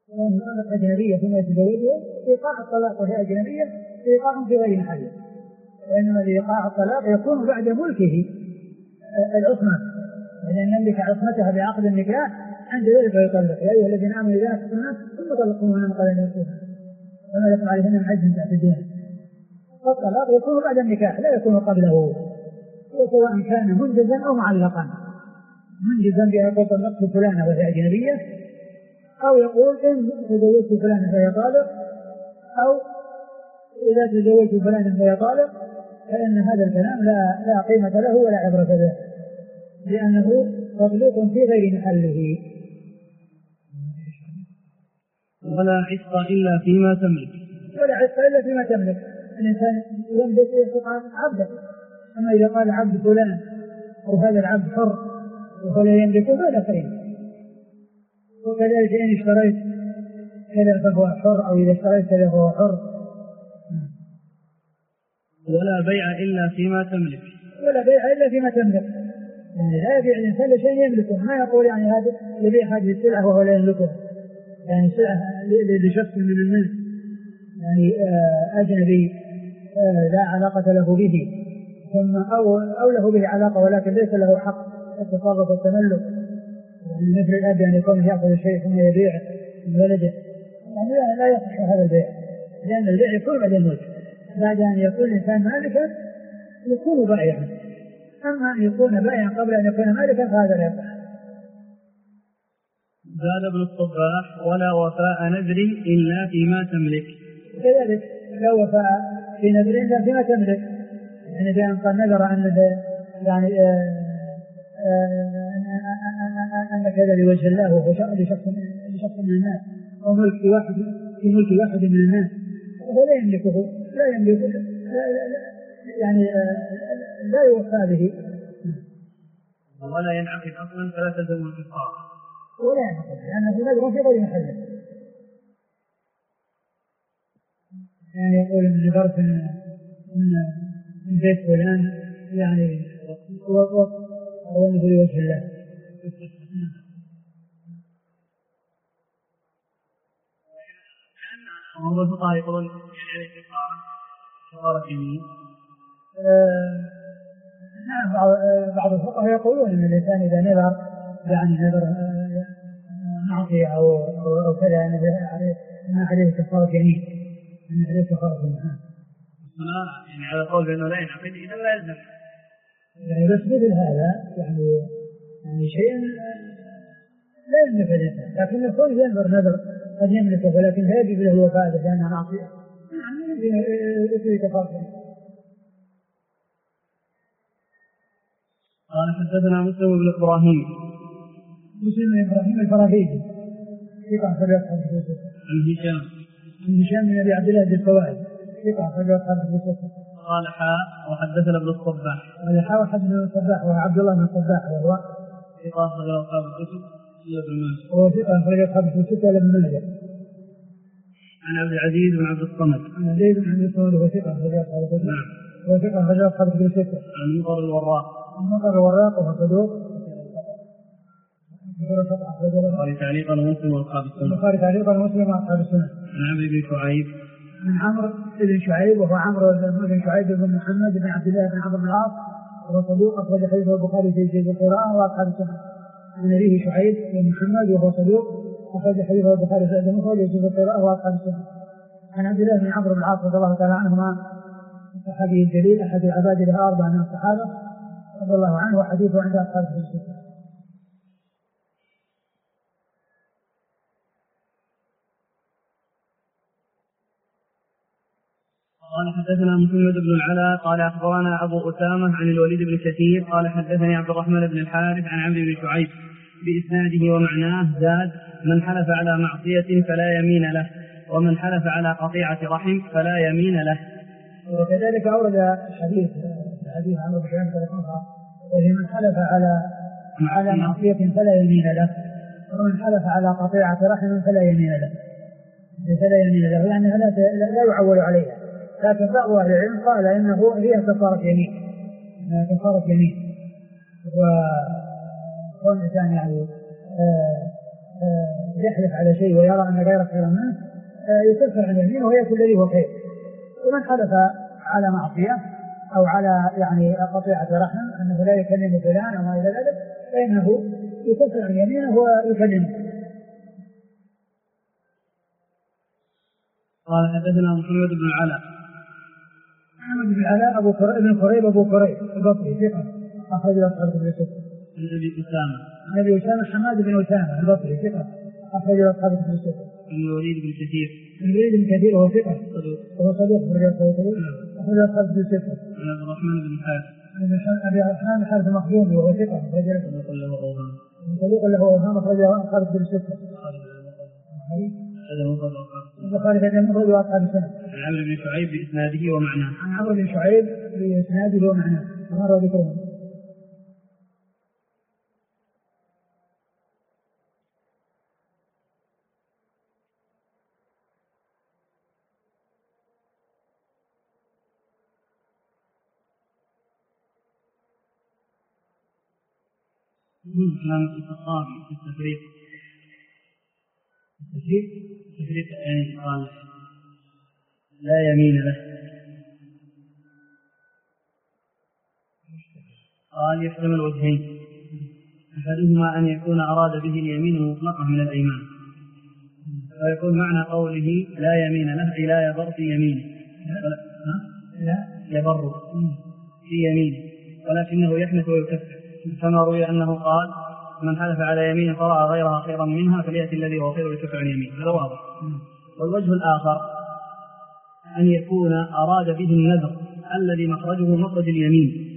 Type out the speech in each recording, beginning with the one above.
وأن كانت أجنبية ثم يتزوجها إيقاع الطلاق وهي أجنبية إيقاع في غير محله، وإنما إيقاع الطلاق يكون بعد ملكه العصمة، لأن يملك عصمتها بعقد النكاح عند ذلك فيطلق. يا أيها الذين آمنوا إذا نكحتم الناس ثم طلقوهن من قبل أن يمسوهن وما لكم عليهن من عدة تعتدون. فالطلاق يكون بعد النكاح لا يكون قبله، وسواء كان منجزا أو معلقا. منجزا بأن يقول طلقت فلانة وهي أجنبية، أو يقول إن تزوجت فلانة فهي طالق، أو إذا تزوجت فلانة فهي طالق، فإن هذا الكلام لا قيمة له ولا عبرة به، لأنه مطلوق في غير محله. ولا عتق إلا فيما تملك. ولا عتق إلا فيما تملك. الإنسان يملك يعتق عبده، أما إذا قال عبد فلان وهذا العبد حر ولا يملكه فلا قيمة. وكذلك إن اشتريت كذا فهو حر، أو إذا اشتريت كذا فهو حر. ولا بيع إلا فيما تملك. ولا بيع إلا فيما تملك، يعني لا يبيع الإنسان لشيء يملكه. ما يقول يعني هذا يبيع هذه السلعة وهو لا يملكه، يعني سلعة لشخص من الناس يعني أجنبي لا علاقة له به، ثم أو له به علاقة ولكن ليس له حق التصرف والتملك، يعني مثل الأب أن يكون يأخذ شيء ثم يبيع من ولده، يعني لا يصح هذا البيع، لأن البيع يكون بعد الملك. بعد أن يكون الإنسان مالكا يكون بائعا، أما أن يكون بائعا قبل أن يكون مالكا فهذا لا يصح. زاد ابن الصباح: ولا وفاء نذر إلا فيما تملك. كذلك لا وفاء في نذر إلا فيما تملك، يعني بأن قد نذر أن يعني أن كذا لوجه الله وهو لشخص من الناس، أو في ملك واحد من الناس وهو لا يملكه يعني لا يوفى به. ولا ينعقد أصلا فلا تلزم الإفطار. ولا ينعقد لأنه نذر في غير محله، يعني يقول إن نذرت من بيت فلان يعني أو أنه لوجه الله. هو الفقهاء يقولون يعني كفارة يمين. نعم، بعض الفقهاء يقولون ان الانسان اذا نذر يعني نذر معصية او كذا ما عليه كفارة يمين، ان عليه كفارة يمين. يعني على قول بانه لا ينعقد اذا لا يلزم، يعني بس مثل هذا يعني شيء لا يملك الانسان، لكن يكون ينذر نذر قد يملكه ولكن لا يجب له الوفاء لانها معصية، يعني يصير كفارة يمين. قال حدثنا مسلم بن إبراهيم. مسلم بن إبراهيم الفراهيدي ثقة أخرج أصحاب الكتب. عن هشام بن أبي عبد الله الدستوائي ثقة أخرج أصحاب الكتب. قال وحدثنا ابن الصباح. قال وحدثنا ابن الصباح وهو عبد الله بن الصباح وهو ثقة أخرج أصحاب الكتب إلا ابن ماجه. وهو ثقة أخرج أصحاب الكتب إلا ابن ماجه. عن عبد العزيز بن عبد الصمد. عن عزيز بن عبد الصمد وهو ثقة أخرج أصحاب الكتب. نعم. وهو ثقة أخرج أصحاب الكتب. عن مطر الوراق. المطر الوراق وهو صدوق. البخاري تعليقا ومسلم واصحاب السنن. البخاري تعليقا ومسلم واصحاب السنن. عن عمرو بن شعيب. من عمرو بن شعيب وهو عمرو بن شعيب بن محمد بن عبد الله بن عمرو بن العاص وهو صدوق أخرج حديثه البخاري في جزء القراءة واصحاب السنن. عن أبيه شعيب بن محمد وهو صدوق أخرج حديثه البخاري في المفرد في جزء القراءة واصحاب السنن. عن عبد الله بن عمرو بن العاص رضي الله تعالى عنهما الصحابي الجليل أحد العباد له 4 من الصحابة رضي الله عنه وحديثه عند أصحاب السنن. قال حدثنا محمد بن العلاء قال أخبرنا أبو أسامة عن الوليد بن كثير قال حدثني عبد الرحمن بن الحارث عن عمرو بن شعيب بإسناده ومعناه زاد: من حلف على معصية فلا يمين له، ومن حلف على قطيعة رحم فلا يمين له. وكذلك أورد حديث عمرو بن شعيب وهي من حلف على معصية فلا يمين له، ومن حلف على قطيعة رحم فلا يمين له. يعني لا يعول عليها، لكن بعض أهل العلم قال إنه هي كفارة يمين، وكون الإنسان يعني يحلف على شيء ويرى أن غيره خير منه يكفر عن يمينه ويأكل الذي هو خير. ومن حلف على معصية أو على يعني قطيعة رحم أنه لا يكلم فلان وما إلى ذلك فإنه يكفر عن يمينه ويكلمه. قال حدثنا محمد بن العلاء. محمد بن العلاء ابن كريب أبو كريب البصري ثقة أخرج له أصحاب الكتب الستة. عن أبي أسامة حماد بن أسامة البصري ثقة أخرج له أصحاب الكتب الستة. عن الوليد بن كثير. الوليد بن كثير وهو ثقة وهو صدوق أخرج له أصحاب الكتب الستة. عن عبد الرحمن بن الحارث. أبي الرحمن الحارث المخزومي وهو ثقة صدوق له أوهام أخرج له أصحاب الكتب الستة. البخاري في المفرد وأصحاب السنة. عن عمرو بن شعيب بإسناده ومعناه. عن عمرو بن شعيب بإسناده ومعناه مر ذكره. كلام الخطابي في التفريق يعني قال لا يمين له. قال يحتمل وجهين، أحدهما أن يكون أراد به اليمين المطلقة من الأيمان، فيكون معنى قوله لا يمين له أي لا يبر في يمينه، لا يبر في يمينه، ولكنه يحنث ويكفر، كما روي أنه قال من حلف على يمين فرأى غيرها خيرا منها فليأتي الذي هو خير ويكفر عن يمين. هذا واضح. والوجه الآخر أن يكون أراد به النذر الذي مخرجه مخرج اليمين،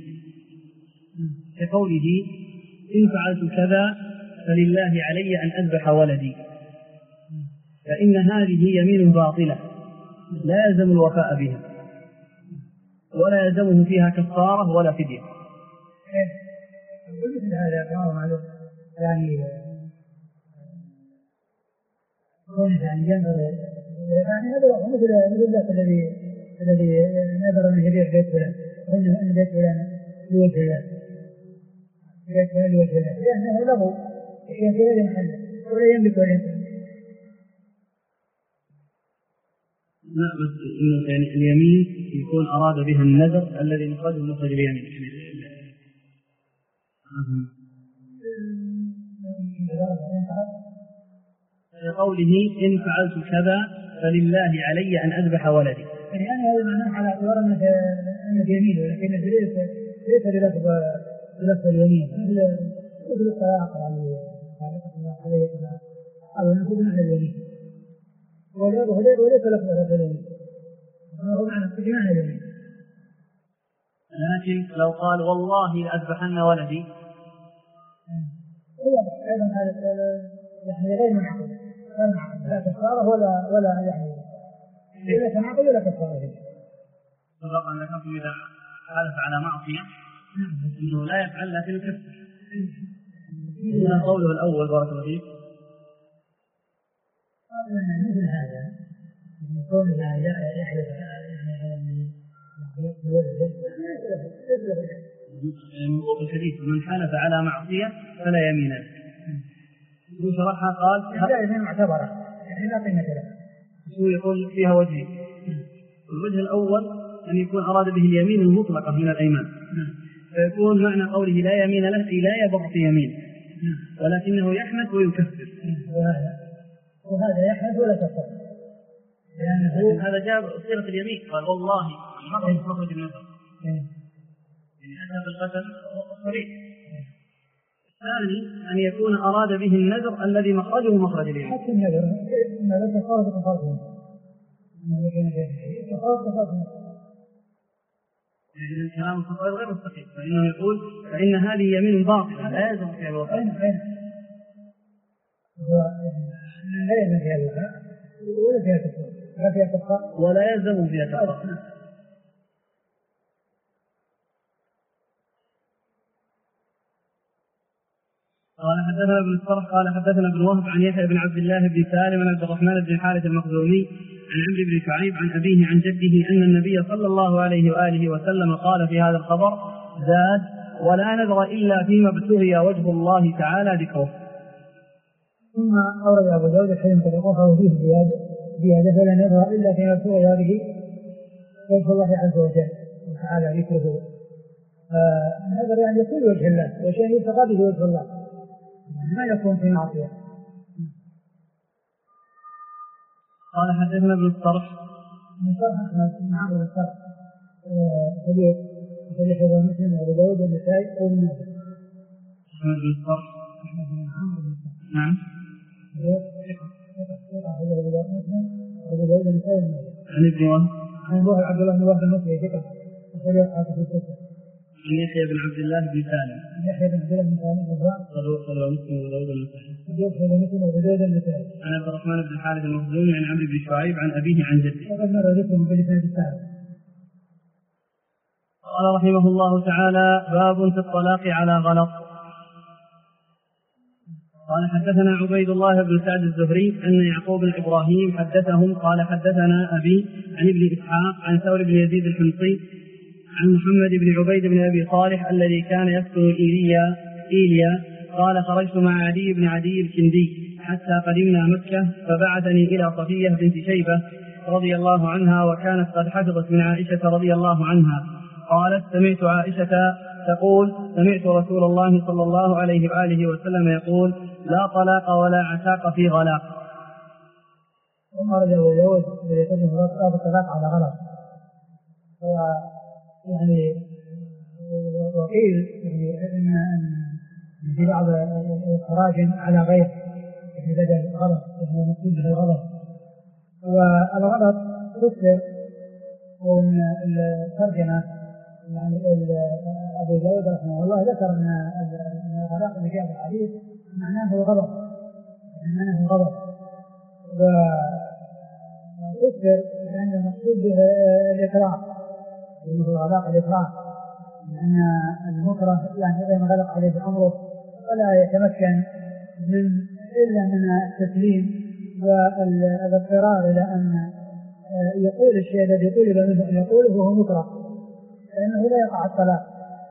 كقوله إن فعلت كذا فلله علي أن أذبح ولدي، فإن هذه يمين باطلة لا يلزم الوفاء بها ولا يلزمه فيها كفارة ولا فدية. مثل هذا كما معلوم يعني يعني جنر يعني هذا مثل الذات الذي نذر من يبيع بيت فلان وأن بيت فلان لوجه الله بيت فلان لوجه الله لأنه له في غير محله ولا يملك ولا يملك. لا بس يعني اليمين يكون أراد بها النذر الذي مخرجه مخرج اليمين. قوله إن فعلت كذا فلله علي أن أذبح ولدي، يعني هذا معناه على اعتبار أنك يمين، ولكن ليس للفظ اليمين مثل الطلاق على نقول معنى اليمين وليس لفظ اليمين هو معنى اليمين. لكن لو قال والله لأذبحن ولدي أيضا هذا يعني غير منعقد لا كفارة ولا يعني لا تنعقد ولا كفارة. سبق أن ذكرتم إذا حلف على معصية إنه لا يفعل لكن يكفر. هنا قوله الأول بارك الله فيك مثل هذا يكون لا يحلف يعني من الحديث من حلف على معصية فلا يمين له. وشرحها قال لا يمين معتبرة يعني لا قيمة له. شو يقول فيها وجهين. الوجه الأول أن يكون أراد به اليمين المطلقة من الأيمان، فيكون معنى قوله لا يمين له أي لا يبر في يمين ولكنه يحنث ويكفر. وهذا يحنث ولا كفر لأنه هذا جاب صيغة اليمين قال والله مخرج النذر يعني أتى بالقتل صريح. الثاني أن يكون أراد به النذر الذي مخرجه مخرج اليمين. حتى النذر لا تخاطب يعني الكلام الخطأ غير مستقيم، فإنه يقول فإن هذه يمين باطلة لا يلزم فيها الوفاء. لا يلزم فيها الوفاء ولا فيها كفارة ولا يلزم فيها كفارة. قال حدثنا ابن الصرح قال حدثنا ابن وهب عن يحيى بن عبد الله بن سالم عن عبد الرحمن بن الحارث المخزومي عن عمرو بن شعيب عن أبيه عن جده أن النبي صلى الله عليه وآله وسلم قال في هذا الخبر زاد ولا نذر إلا فيما ابتغي وجه الله تعالى ذكره. ثم أورد أبو داود الحديث طريقه فيه زيادة فلا نظر إلا في مذكور هذه وجه الله عز وجل وتعالى ذكره. هذا يعني يكون وجه الله وشيء يتقى به وجه الله ما يكون في معصية. قال حدثنا ابن الصرح من صرح أحمد معه الصرح صديق مسلم وأبو داود والنسائي وابن ماجه. أحمد بن الصرح نعم أبو داود والنسائي وابن ماجه. عن ابن وهب عن أبوه عبد الله بن وهب المصري ثقة وصديق حافظ الكتب. عن يحيى بن عبد الله بن سالم يحيى بن عبد الله بن سالم صدوق مسلم وداود النسائي. صدوق مسلم وداود النسائي. عن عبد الرحمن بن الحارث المخزومي عن عمرو بن شعيب عن أبيه عن جده. وقد مر ذكرهم بالإسناد السابق. قال رحمه الله تعالى: باب في الطلاق على غلط. قال حدثنا عبيد الله بن سعد الزهري أن يعقوب بن إبراهيم حدثهم قال حدثنا أبي عن ابن إسحاق عن ثور بن يزيد الحمصي عن محمد بن عبيد بن أبي صالح الذي كان يسكن إيليا قال: خرجت مع عدي بن عدي الكندي حتى قدمنا مكة فبعثني إلى صفية بنت شيبة رضي الله عنها وكانت قد حفظت من عائشة رضي الله عنها قالت: سمعت عائشة تقول: سمعت رسول الله صلى الله عليه وآله وسلم يقول: لا طلاق ولا عتاق في غلاق. وقال أبو داود بقدم الطلاق على غلط. يعني وقيل ان في بعض التراجم على غير بدل غلط يعني مقصود به الغلط. والغلط فسر ومن الترجمه يعني ابو داود رحمه الله ذكر ان الغلط اللي جاء في الحديث معناه الغلط وفسر لان المقصود به الاكراه يريد الغلاق الإكراه لأن المكره يعني إذا ما غلق عليه أمره ولا يتمكن إلا من التسليم والاضطرار إلى أن يقول الشيء الذي طلب منه أن يقوله وهو مكره فإنه لا يقع الطلاق.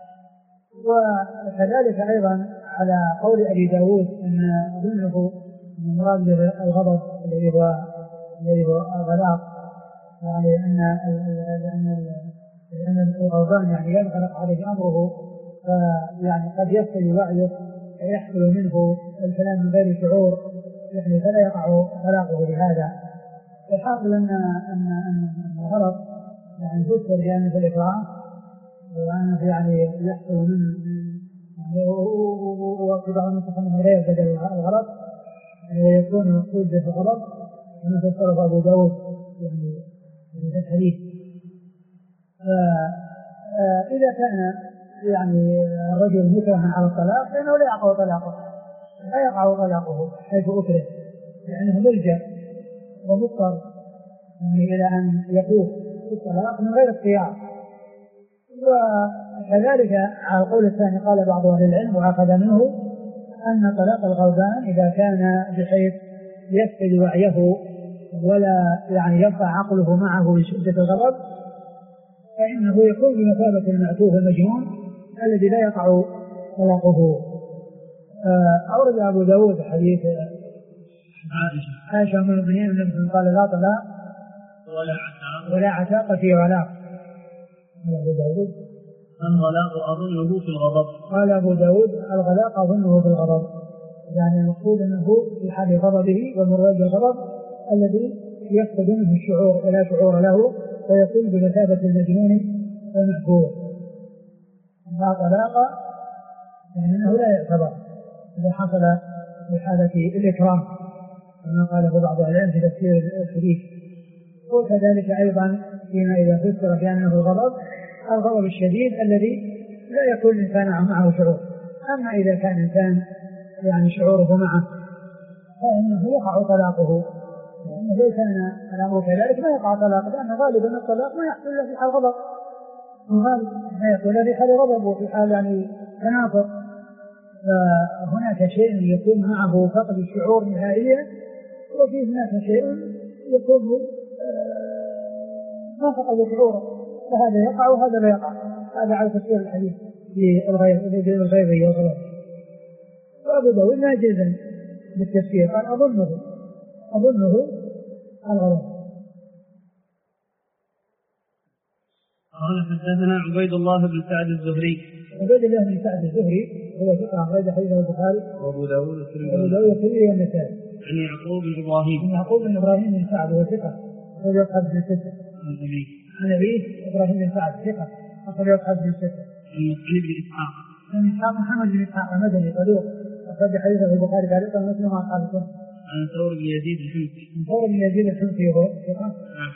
وكذلك أيضا على قول أبي داود أن ظنه المراد الغضب الذي هو الغلاق يعني لأن الغضبان يعني ينغلق عليه أمره يعني قد يصل وعيه ويحصل منه الكلام من غير شعور يعني فلا يقع طلاقه بهذا. الحاصل أن الغلط يعني فسر بأنه في الإكراه وأنه يعني يحصل من وفي بعض النسخ أنه لا يبدل الغلط ويكون المقصود به الغلط كما فسره أبو داود يعني في الحديث. إذا كان يعني الرجل مكرها على الطلاق فإنه لا يقع طلاقه حيث أكره لأنه ملجأ ومضطر يعني إلى أن يفوت الطلاق من غير اختيار. وكذلك على القول الثاني قال بعض أهل العلم وأخذ منه أن طلاق الغضبان إذا كان بحيث يفقد وعيه ولا يعني يبقى عقله معه من شدة الغضب فإنه يكون بمثابة المعتوه المجنون الذي لا يقع طلاقه. أورد أبو داود حديث عائشة من المؤمنين النبي قال: لا طلاق ولا عتاق في غلاق. أبو داود الغلاق أظنه في الغضب. قال أبو داود: الغلاق أظنه في الغضب يعني المقصود أنه في حال غضبه والمراد بالغضب الذي يفقد منه الشعور ولا شعور له ويكون بمثابة المجنون المحبوب. لا طلاق يعني أنه لا يعتبر إذا حصل في حالة الإكرام كما قاله بعض العلماء في تفسير الحديث. وكذلك أيضا فيما إذا فسر بأنه الغضب الشديد الذي لا يكون الإنسان معه شعور. أما إذا كان الإنسان يعني شعوره معه فإنه يقع طلاقه لأنه لو كان الأمر كذلك ما يقع طلاق لأن غالبا الطلاق ما يحصل إلا في حال غضب ما يحصل إلا في حال غضب وفي حال يعني تنافر. فهناك شيء يكون معه فقد الشعور نهائيا وفي هناك شيء يكون ما فقد شعوره فهذا يقع وهذا لا يقع. هذا على تفسير الحديث في الغيبي والغلط. وأبو داود ناجزا بالتفسير قال أظنه الغلط. قال حدثنا عبيد الله بن سعد الزهري. عبيد الله بن سعد الزهري هو ثقة أخرج حديثه البخاري وأبو داود والترمذي والنسائي. عن يعقوب بن إبراهيم. يعقوب بن إبراهيم بن سعد هو ثقة أخرج أصحاب الستة. عن أبيه إبراهيم بن سعد ثقة أخرج أصحاب الستة. عن ابن إسحاق. عن إسحاق محمد بن إسحاق المدني صدوق أخرج حديثه البخاري تعليقا ومسلم وأصحاب السنة. عن ثور بن يزيد الحمصي. عن ثور بن يزيد الحمصي هو ثقة.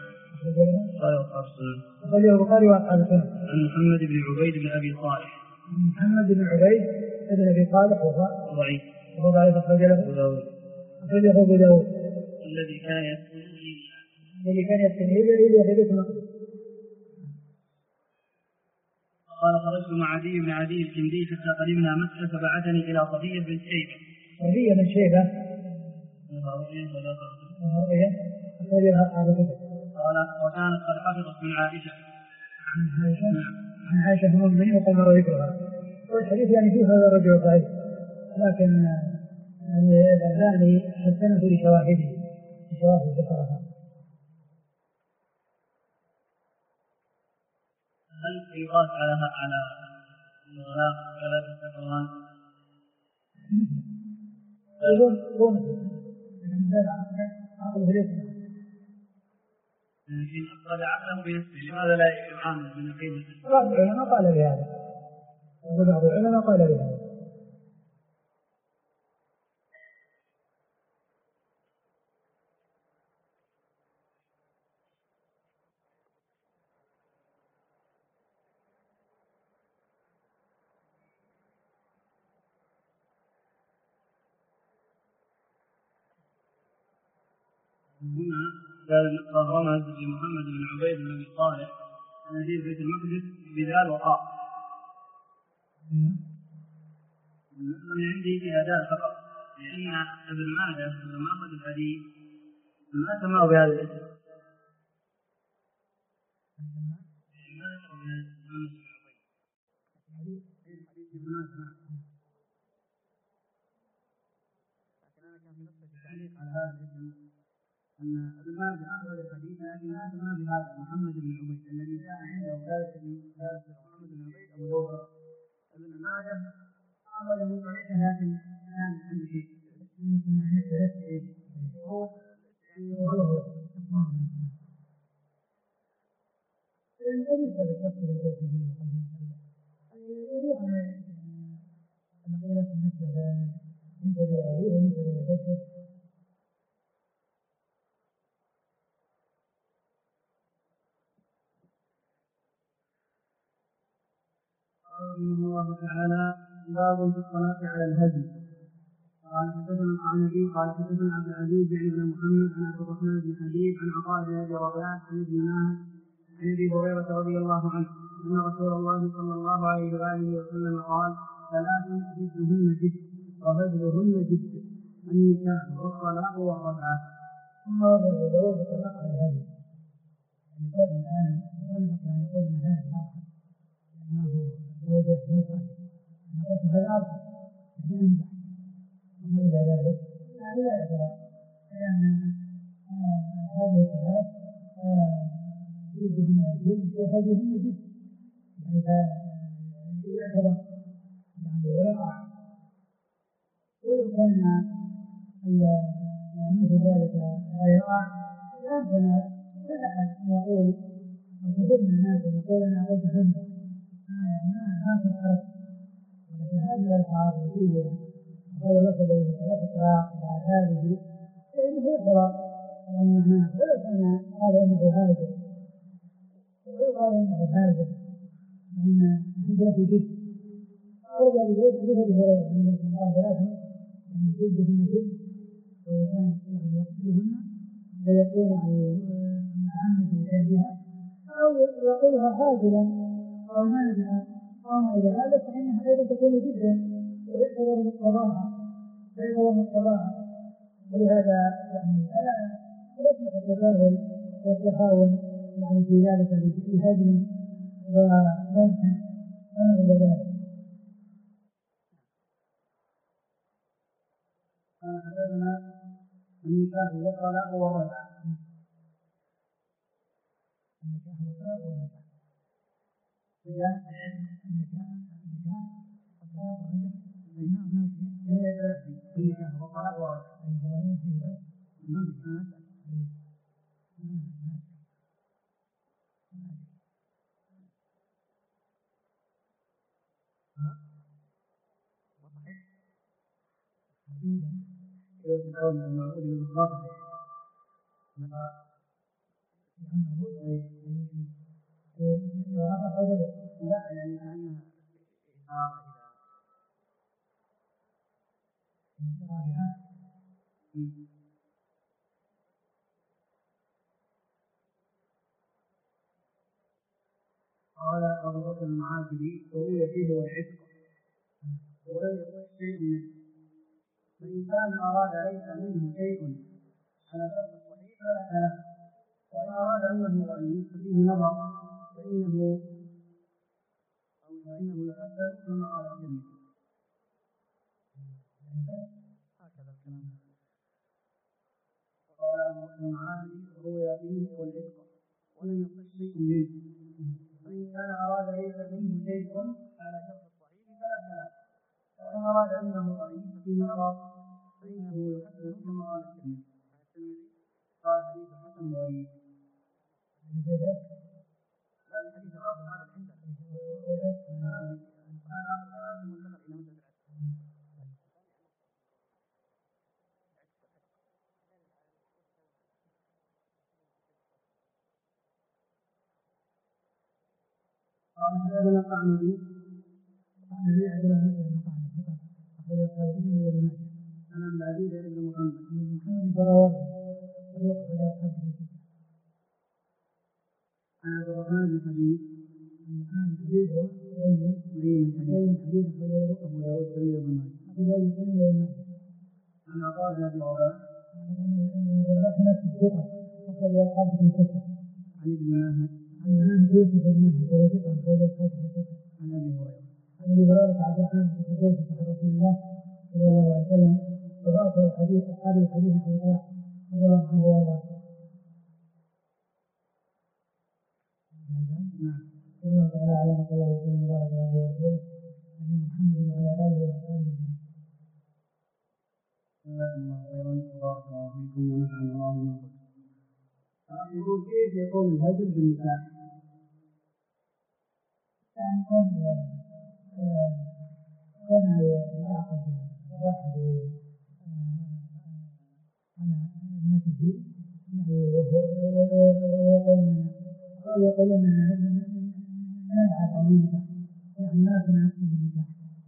أخرج البخاري وأصحاب السنة. عن محمد بن عبيد بن أبي صالح. محمد بن عبيد بن أبي صالح وهو ضعيف. وهو ضعيف أخرجه أبو داود. الذي كان يستنيب إلى حديث مقدس. قال خرجت مع عدي بن عدي الكندي حتى قدمنا مكة فبعثني إلى صفية بن شيبة. صفية بن شيبة قال وكانت قد حفظت من عائشة. عن عائشة أم المؤمنين وقال مر ذكرها. والحديث يعني فيه هذا الرجل ضعيف، لكن يعني الألباني حسنه لشواهده ذكرها. هل يقاس على الغلاق ثلاثة سكران؟ لكن قد عقله بنفسه، لماذا لا يعامل من قيمة؟ بعض العلماء قال بهذا، وبعض العلماء قال بهذا. هنا قال رمز لمحمد بن عبيد بن ابي صالح نزيل بيت المقدس بذال وقاء. من عندي في اداء فقط، لان ابن ماجه لما اخذ الحديث ما سماه بهذا الاسم. على هذا الاسم أن ابن ماجه أخرج الحديث لكن ما سماه بهذا محمد بن عبيد الذي كان عنده ثالث محمد بن عبيد أبو داود. ابن ماجه أخرجه صحيحا لكن كان عنده شيء رحمه الله تعالى. باب في الصلاة على الهدي. قال حدثنا القعنبي قال حدثنا عبد العزيز بن محمد عن عبد الرحمن بن حبيب عن عطاء بن ابي رباح عن ابن ماهر عن ابي هريرة رضي الله عنه ان رسول الله صلى الله عليه واله وسلم قال: ثلاث جدهن جد وهزلهن جد، النكاح والطلاق والرجعة. ثم يقول الطلاق على الهدي، يقول الآن يقول من هذا أنه وجد نصر نقصها الأرض ينجح. ثم إلى ذلك لا يدرى، لأن هذه الثلاث جدهن جد وهزلهن جد، إذا يعتبر يعني ويقع. ولو كان مثل ذلك لا يقع لأننا لا أحد يقول أو كثير من الناس يقول أنا قلت حمد ما في حرج. ولكن هذه الألفاظ التي هو لفظ المتلقى مع هذه فإنه يقرأ ولو كان قال إنه هاجر ويقال إنه هاجر لأن هجرة جد أرجع بجد هريرة من قال ثلاثة من جدهن جد وكان يعني يقتلهن فيكون يعني متعمد بها أو يقولها هاجرا أو مانعا أو إلى هذا، فإنها أيضا تكون جدا ويعتبر مقتضاها. ولهذا يعني يصلح التساهل والتهاون يعني في ذلك بهدم ومنح وما إلى ذلك. قال حدثنا النكاح والطلاق والرجعة. النكاح والطلاق والرجعة. النكاح والطلاق والرجعة. لا يعني كأنها قال أبو بكر المعافري روي فيه والعتق ولم يقل شيء منه، فإن كان أراد ليس منه شيء على شرط الصحيح فلا كلام، وإن أراد أنه غني ففيه نظر، فإنه يحسن كما قال الترمذي. هكذا الكلام. وقال أبو بكر المعافري روي فيه والعتق ولم يقل شيء منه، فإن كان أراد ليس منه شيء على شرط الصحيح فلا كلام، وإن أراد أنه ضعيف ففيه نظر، فإنه يحسن كما قال الترمذي. قال حديث حسن غريب. لا الحديث الأصل هذا عندنا. هذا آخر كلام ثم انتقل إلى مسألة قال حدثنا القعنبي عن عبد العزيز بن محمد عن عبد الرحمن بن حبيب حديث أبو داود بن ماجه عن عطاء بن أبي رباح عن ابن ماهر عن أبي هريرة عبد الرحمن بن حبيب رسول الله صلى الله عليه وسلم وآخر الحديث أصحاب الحديث عن الله رضي الله عنه وارضاه. الله تعالى على ما قال الله وسلم وبارك على رسوله نبينا محمد وعلى آله وصحبه أجمعين. جزاكم الله خيرا وبارك الله فيكم ونفعنا الله بما قلتم. يقول كيف يكون الهجر بالنكاح؟ يعني كون يعقد واحد على ابنته يعني ويقولون نلعب أو ننجح يعني ما في نعقد بالنكاح.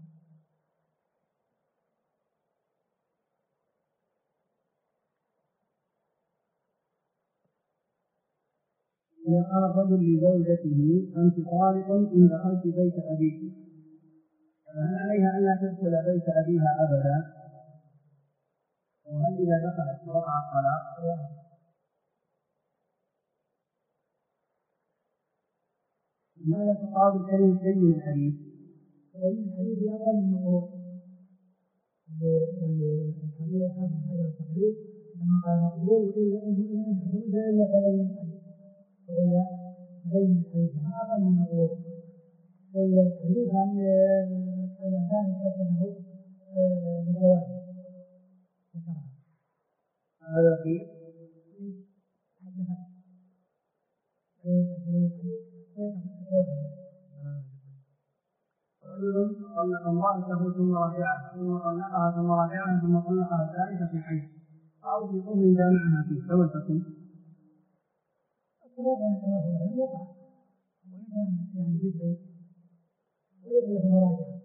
إذا قال الرجل لزوجته أنت طالق إن دخلت بيت أبيك، فهل عليها أن لا تدخل بيت أبيها أبدا؟ وهل إذا دخلت وقع الطلاق؟ ماذا تقابل كلمة سيد الحديث؟ سيد الحديث أقل من النقول، يعني الحديث حسن حجر التقريب لما قال مقبول وإلا إلا فلين الحديث وإلا بين الحديث أقل من النقول. والحديث عن الثاني حسنه لجواز هذا في رجل طلق امرأته ثم رجعها ثم طلقها ثم رجعها ثم طلقها الثالثة في حيث أو في طهر جامعها فيه فما تكون؟ الصلاة أنه يقع وإن يعني بالبيت وليس له مراجعة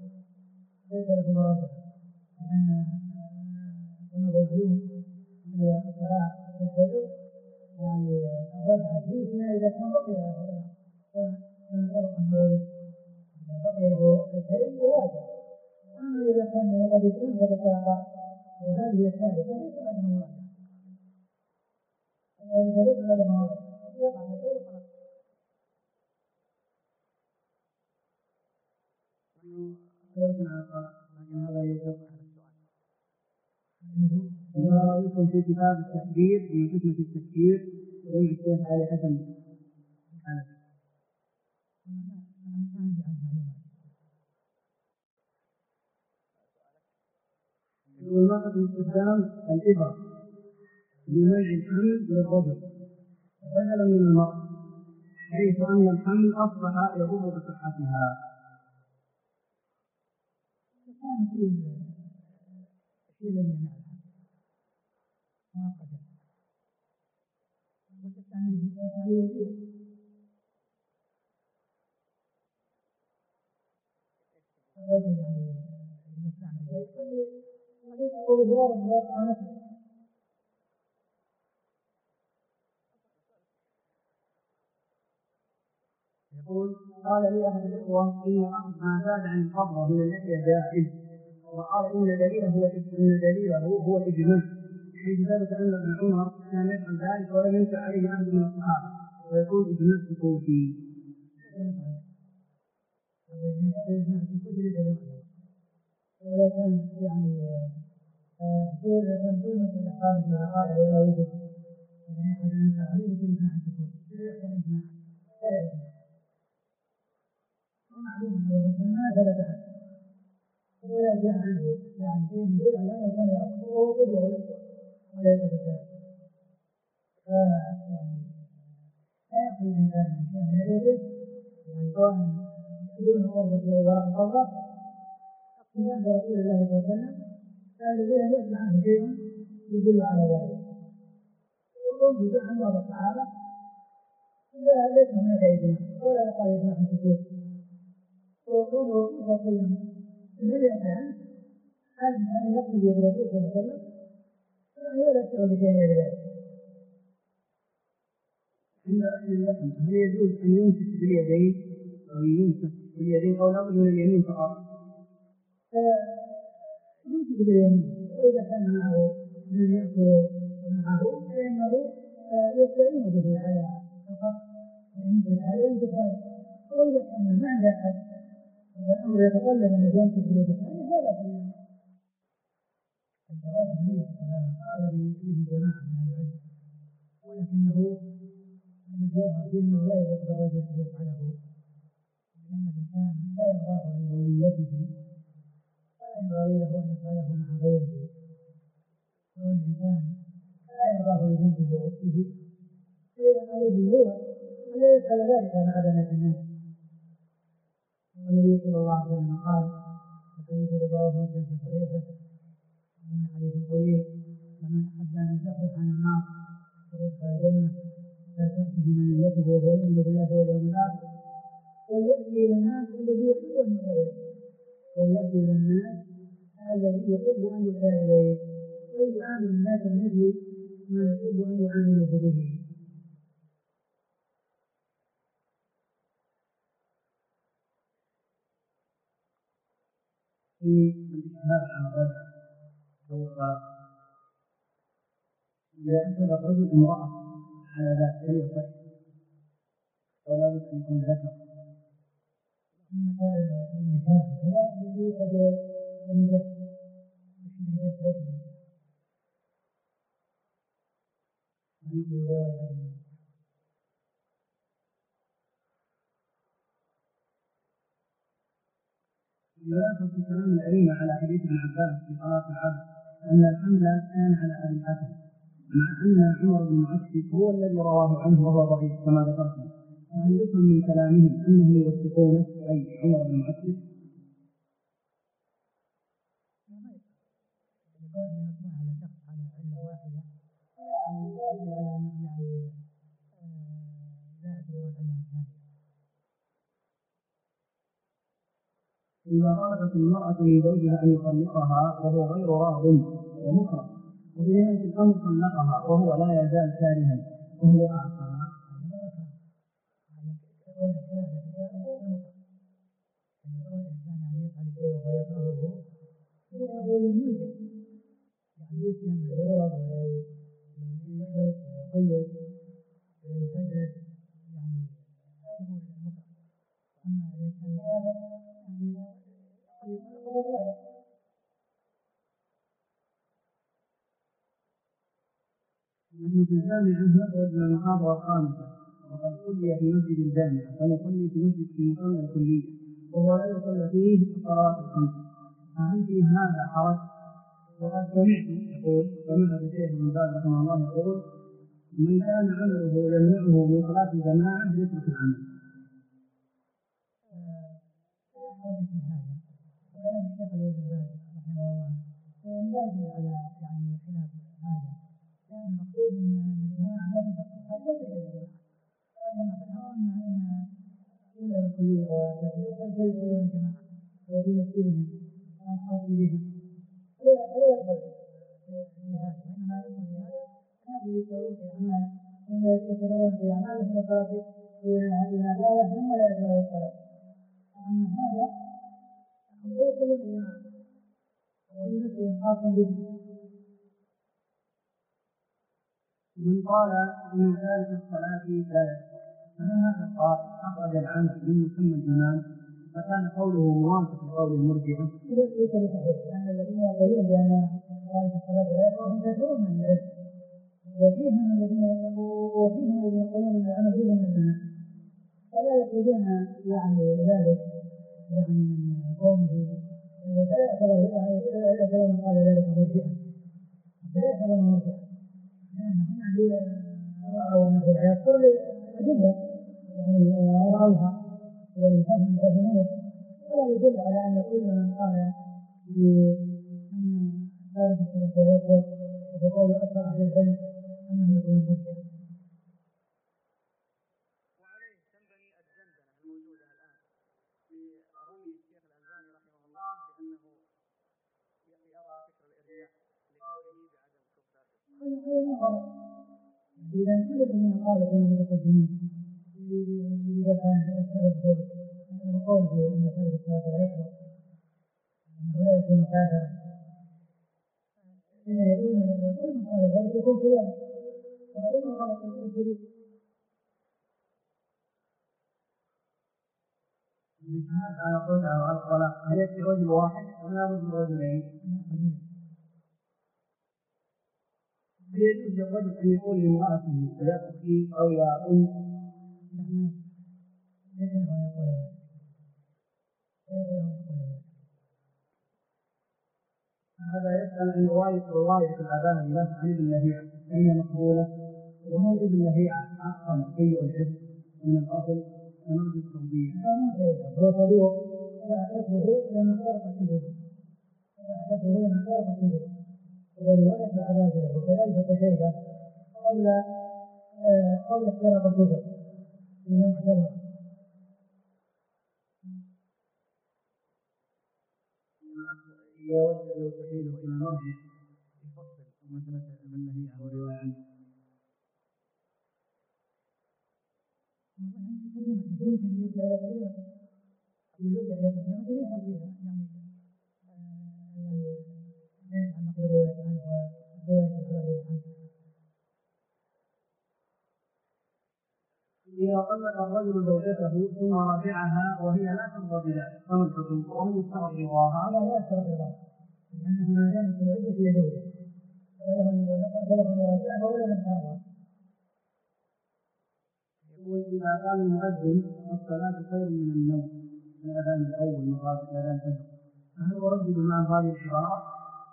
لأن كما العيون الصلاة والفجر يعني رجعة فيه إذا كان بقي بقيه الكريم يواجه، أما إذا كان قد يكون فتطلق وهذه الثالثة ليس لها مراجعة، ليس لها مراجعة يقع الخير خلاص. لكن هذا يوقف على السؤال رأيكم في كتاب التكبير في حكمة التكبير جمع الشيخ علي حسن حنفي. والمرأة باستخدام الإبر لمنع الحمل للرجل بدلا من المرأة، حيث أن الحمل أصبح يضر بصحتها. يقول قال لي أحد الإخوة إن ما زاد عن القبضة من اللحية جائز، وقال إن دليله هو الإجماع، حيث ثبت أن ابن عمر كان يفعل ذلك ولم ينكر عليه أحد من الصحابة، ويكون إجماع سكوتي. ولو كان يعني من الأحكام ما قال ولا وجد يعني أحد ينكر عليه فإجماع سكوتي ومعلوم أنه ما ثبت عنه ولا جاء عنه يعني شيء يدل على أنه كان يأخذه وهو قدوة ولا يثبت يعني لا يأخذ الإنسان من شيء من الإبل يعني سواء دون قربة أو وراء قربة اقتداء برسول الله صلى الله عليه وسلم الذي لم يسمع عنه شيء يدل على ذلك. وقوله عن بعض الصحابة لا ليس هناك إجماع ولا يقال إجماع سكوت. وقوله صلى الله عليه وسلم الذي عنه أن يقتدي برسول صلى الله عليه وسلم ولا يشتغل بشيء غير ذلك. عند أهل اللحم هل يجوز أن يمسك باليدين أو يمسك باليدين أو نقل من اليمين فقط؟ يمسك باليمين، وإذا كان معه من يأكل معه فإنه يستعين به على فقط يمسك على يمسك. وإذا كان ما عنده أحد والأمر يتطلب أن يمسك باليد الثانية فلا بأس. الجواب عليه السلام قال به جماعة من العلم، ولكنه الذي يظهر فيه أنه لا يجوز للرجل أن يفعله، لأن الإنسان لا يرضاه لرؤيته ولا ينبغي له أن يفعله مع غيره، والإنسان لا يرضاه لذنبه ووصفه، فإذا عليه هو أن يفعل ذلك مع بنات الناس. والنبي صلى الله عليه وسلم قال الحديث الذي رواه مسلم في صحيحه من حديث طويل: فمن أحب أن يخفف عن النار فيدخل الجنة لا تأتيه منيته وهو يؤمن بالله واليوم الآخر وليأتي إلى الناس الذي يحب أن يؤتى إليه ويعامل الناس بمثل ما يحب أن يعاملوه به. في الاجتهاد على الرجل سوف يأخذ الرجل امرأة على ذات هل يصح ولا بد أن يكون ذكر؟ في مكان النكاح لا يوجد النية يلاحظ في كلام الأئمة على حديث ابن عباس في صلاة العبد أن الحمل كان على أبي الحسن، مع أن عمر بن معتب هو الذي رواه عنه وهو ضعيف كما ذكرتم، فهل يفهم من كلامهم أنهم يوثقونه أي عمر بن معتب؟ إذا طلبت المرأة من زوجها أن يطلقها وهو غير راض ومكره وفي نهاية الأمر طلقها وهو لا يزال كارها فهو أعصى. في الجامعة يخرج من المحاضرة الخامسة وقد صلي في مسجد الجامعة فنصلي في مصلى الكلية وهو لا يصلى فيه الصلاة الخمس، فهل في هذا حرج؟ وقد سمعت الشيخ ابن باز رحمه الله يقول: من كان عمله يمنعه من صلاة الجماعة يترك العمل. كلام الشيخ ابن باز رحمه الله ينبغي على خلاف هذا، لأن المقصود أن الجماعة لا تفقه، هذا ليس الجماعة، أن كل الكلية وكيف يقولون الجماعة وفي مسجدهم وحاصلهم لا يقبل في هذا، وإنما يقول في هذا هذه شروط الأعمال ثم يتكررون في أعمالهم وصلاتهم إلى هذا ثم لا يقبل الصلاة. أما هذا يقبل الجماعة ويمثل خاصا به. من قال من ذلك الصلاة ثلاث، فهذا القائل أخرج العمل من مسمى الإمام فكان قوله موافق لقول المرجئة؟ ليس بصحيح، لأن الذين يقولون بأن ذلك الصلاة ثلاث هم كثيرون من العلم، وفيهم الذين يقولون أن العمل فيه من الإمام، فلا يقولون ذلك من قومه، فلا يعتبر من قال ذلك مرجئا، لا يعتبر مرجئا، لأنهم رأوا أن الآيات كل أدلة رأوها ويفهمون، ولا يدل على أن كل من قال بأن ذلك الصلاة يكفر وقول أكثر أهل العلم أنه يكون مرجئا. وعليه تنبني الدندنة الموجودة الآن في رمي الشيخ الألباني رحمه الله بأنه يرى فكر الإرجاء لقوله بعدم كفر. إذا كل الذين قالوا فيهم المتقدمين إذا كان السبب هو القول بأن تارك الصلاة لا يكفر أنه لا يكون كافرا، حين يقول كل من قال ذلك يكون خيانة، وهذا ما غلط الجديد. هذا قلنا على الصلاة هل يكفي رجل واحد أم لا يجوز رجلين؟ هل يجوز للرجل أن يقول لامرأته لا تخفي أو يا أم؟ هذا يسأل عن رواية الأذان لا تحمل اللهيعة هي مقبولة، وهل ابن اللهيعة أصلا سيء الحفظ من الأصل ونرجو التوضيح. هو صدوق يحدثه لما خالف الكذب ورواية العبادة وكذلك قتيبة قبل اختلاف الكتب في يوم حضر. يود لو تحيله إلى مرجع يفصل مسألة ابن اللهيعة والرواية عنه. يمكن يرجع إلى قليلا ويرجع إلى قليلا ليس فيها عن نقل رواية عنه ورواية الرواية عنه. إذا طلق الرجل زوجته ثم راجعها وهي لا ترضى بذلك فما الحكم؟ وهل يشترط رضاها؟ هذا لا يشترط رضاها، لأنه ما دامت في العدة هي زوجة وله أن يراجعها ولا من ترضى. يقول إذا قال المؤذن الصلاة خير من النوم الأذان الأول مقابل الأذان الفجر، هل يردد مع هذه العبارة؟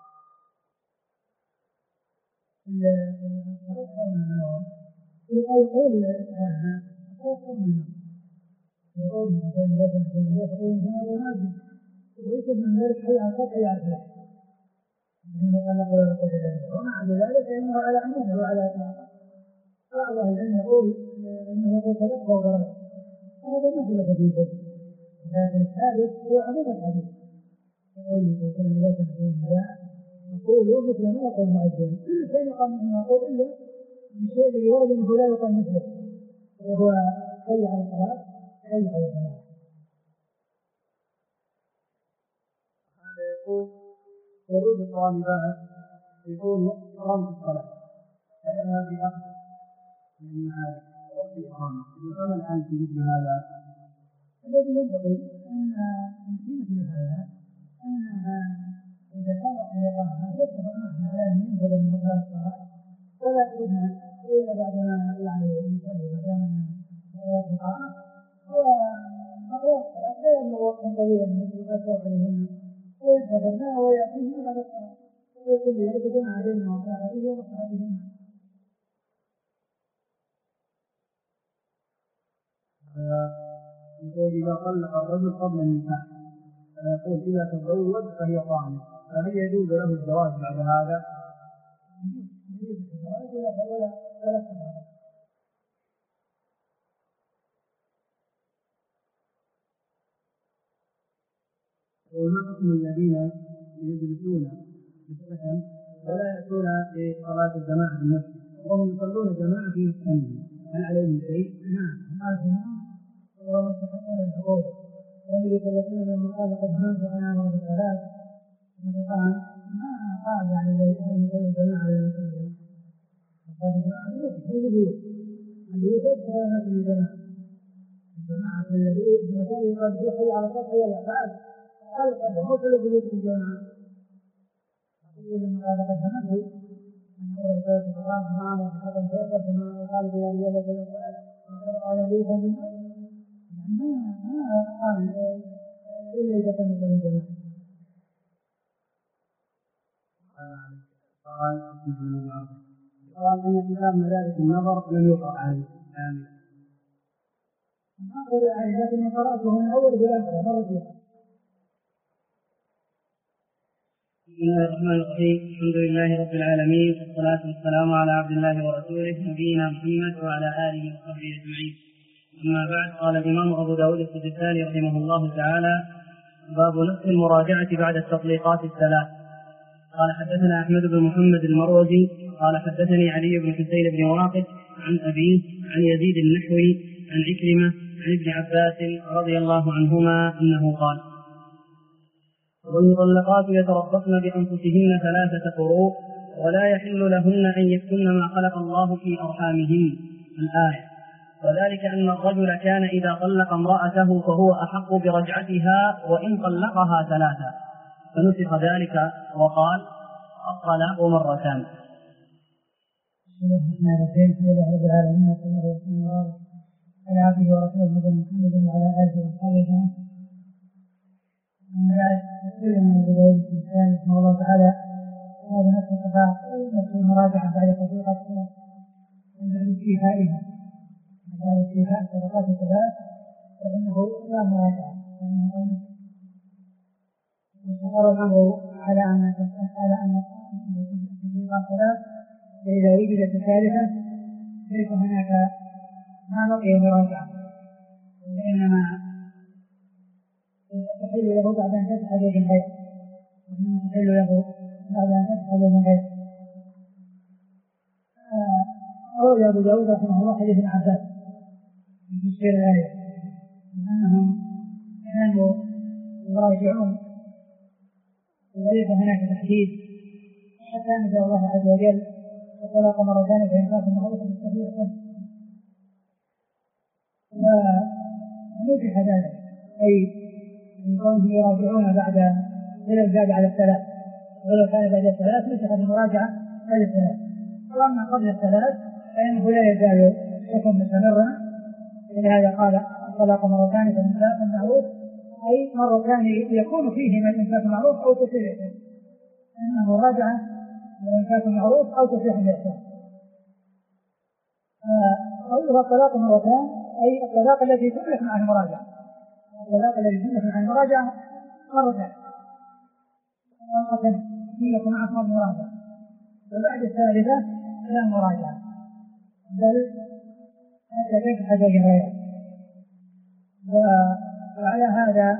الصلاة خير من النوم يقول لها الصلاة خير من النوم، يقول مثلا إذا كنت يقول الجمال المؤذن ويجب من ذلك شيء عن قطع يعرفه إنه قال قول القدر، ومع ذلك إنه على عمومه وعلى إطلاقه. بعض العلم يقول إنه يقول صدق وغرق، هذا ما ثبت فيه شيء، لكن الثالث هو عموم الحديث. يقول مثلا إذا كان فيه نداء نقول مثل ما يقول المؤذن، كل شيء يقال منه نقول إلا بالشيء الذي ورد أنه لا يقال مثله، وهو حي على الصلاة حي على الصلاة. هذا يقول ورود الطالبات يقول وقت إقامة الصلاة فإنها في أخذ من هذا وقت الإقامة، وما الحال في مثل هذا؟ الذي ينبغي أن في مثل هذا أنها إذا كانت الإقامة يتفق معها على أن ينبغي من مقام الصلاة ولا تدنى إلا بعدما يعني يصلي ما دام أنه مقام ومقام لا يمر وقتا طويلا يتوقف عليهن وينتظرنا ويأتيهن بعد الصلاة ويقول لذلك جمع بين وصاحبه ومصلحتهن. يقول إذا طلق الرجل قبل النكاح فيقول إذا تزوج فهي طامة، فهل يجوز له الزواج بعد هذا؟ وما حكم الذين يجلسون في السكن ولا يأتون لصلاة الجماعة في المسجد وهم يصلون جماعة في مسكنهم، هل عليهم شيء؟ نعم، هذا ومستحقون الحقوق. والنبي صلى الله عليه وسلم لما قال قد هممت أن آمر بالصلاة قال ما قال يعني يصلون جماعة في المسجد، قال جماعة في البيوت البيوت كانت الجماعة الجماعة في البيت المكان قد يحيي على سطح الأفعال قال قد هممت لبيوت الجماعة. لما قال قد هممت أن آمر بالصلاة ما أمر بحق الفرقة كما قال بلال يوم قال لي فمن ما قال إلا إذا كان من الجماعة. قال أن كتاب مدارس النظر لم يقرأ عليه. ما قرأ عليه لكن قرأته من أول إلى آخر مرة. بسم الله الرحمن الرحيم، الحمد لله رب العالمين والصلاة والسلام على عبد الله ورسوله نبينا محمد وعلى آله وصحبه أجمعين. أما بعد، قال الإمام أبو داود السجستاني رحمه الله تعالى: باب نسخ المراجعة بعد التطليقات الثلاث. قال حدثنا أحمد بن محمد المروزي قال حدثني علي بن حسين بن واقد عن أبيه عن يزيد النحوي عن عكرمة عن ابن عباس رضي الله عنهما أنه قال: والمطلقات يتربصن بأنفسهن 3 قروء ولا يحل لهن أن يكتمن ما خلق الله في أرحامهن. الآية. وذلك أن الرجل كان إذا طلق امرأته فهو أحق برجعتها وإن طلقها 3، فنسخ ذلك وقال: الطلاق مرتان. بسم الله الرحمن الرحيم، الحمد لله رب العالمين والصلاة والسلام على عبده ورسوله محمد وعلى آله وصحبه أجمعين. يقول من أبو داود السجستاني رحمه الله تعالى: هذا نفس القضاء نفس المراجعة بعد تطبيقات عند استيفائها بعد استيفاء الطبقات الثلاث فإنه لا مراجعة، فإنه واستقر الأمر على أن التطبيقات الثلاث فإذا وجدت الثالثة ليس هناك ما بقي مراجعة، وإنما تحل له بعد أن تدخل من غير، وإنما تحل له بعد أن تدخل من غير. روى أبو داود رحمه الله حديث ابن عباس في تفسير الآية أنهم كانوا يراجعون وليس هناك تحديد حتى أنزل الله عز وجل: وطلق مرتان فإن كان معروفا بالتحديد ونجح ذلك، أي من كونهم يراجعون بعد ولو زاد على 3 ولو كان بعد 3 نجحت المراجعة بعد 3. وأما قبل 3 فإنه لا يزال يكون مستمرا، ولهذا قال: الطلاق مرتان فإمساك معروف، أي مرتان يكون فيهما الإمساك معروف أو تسريح الإحسان، إنه مراجعة وإمساك معروف أو تسريح الإحسان. قوله الطلاق مرتان أي الطلاق الذي تملك مع المراجعة، الطلاق الذي تملك مع المراجعة مرتان، مرة تملك مع المراجعة، وبعد الثالثة لا مراجعة بل حتى تنكح زوجا غيره. وعلى هذا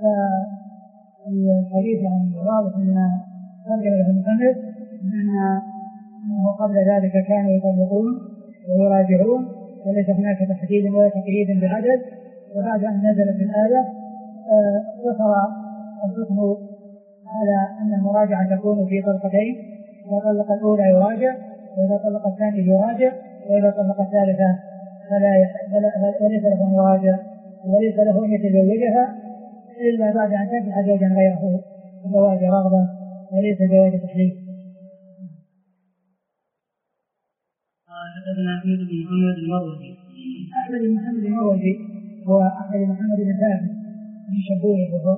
فالحديث عن واضح ما ذكر له المصنف أنه قبل ذلك كانوا يطلقون ويراجعون وليس هناك تحديد ولا تقييد بعدد، وبعد أن نزلت الآية اقتصر الحكم على أن المراجعة تكون في طلقتين: إذا طلق الأولى يراجع، وإذا طلق الثاني يراجع، وإذا طلق الثالثة وليس له مراجع وليس له أن يتزوجها إلا بعد أن تنكح زوجا غيره بزواج رغبة وليس زواج تحريم. حدثنا أحمد بن محمد المروزي. أحمد بن محمد المروزي هو أحمد بن محمد بن ثابت بن شبوه وهو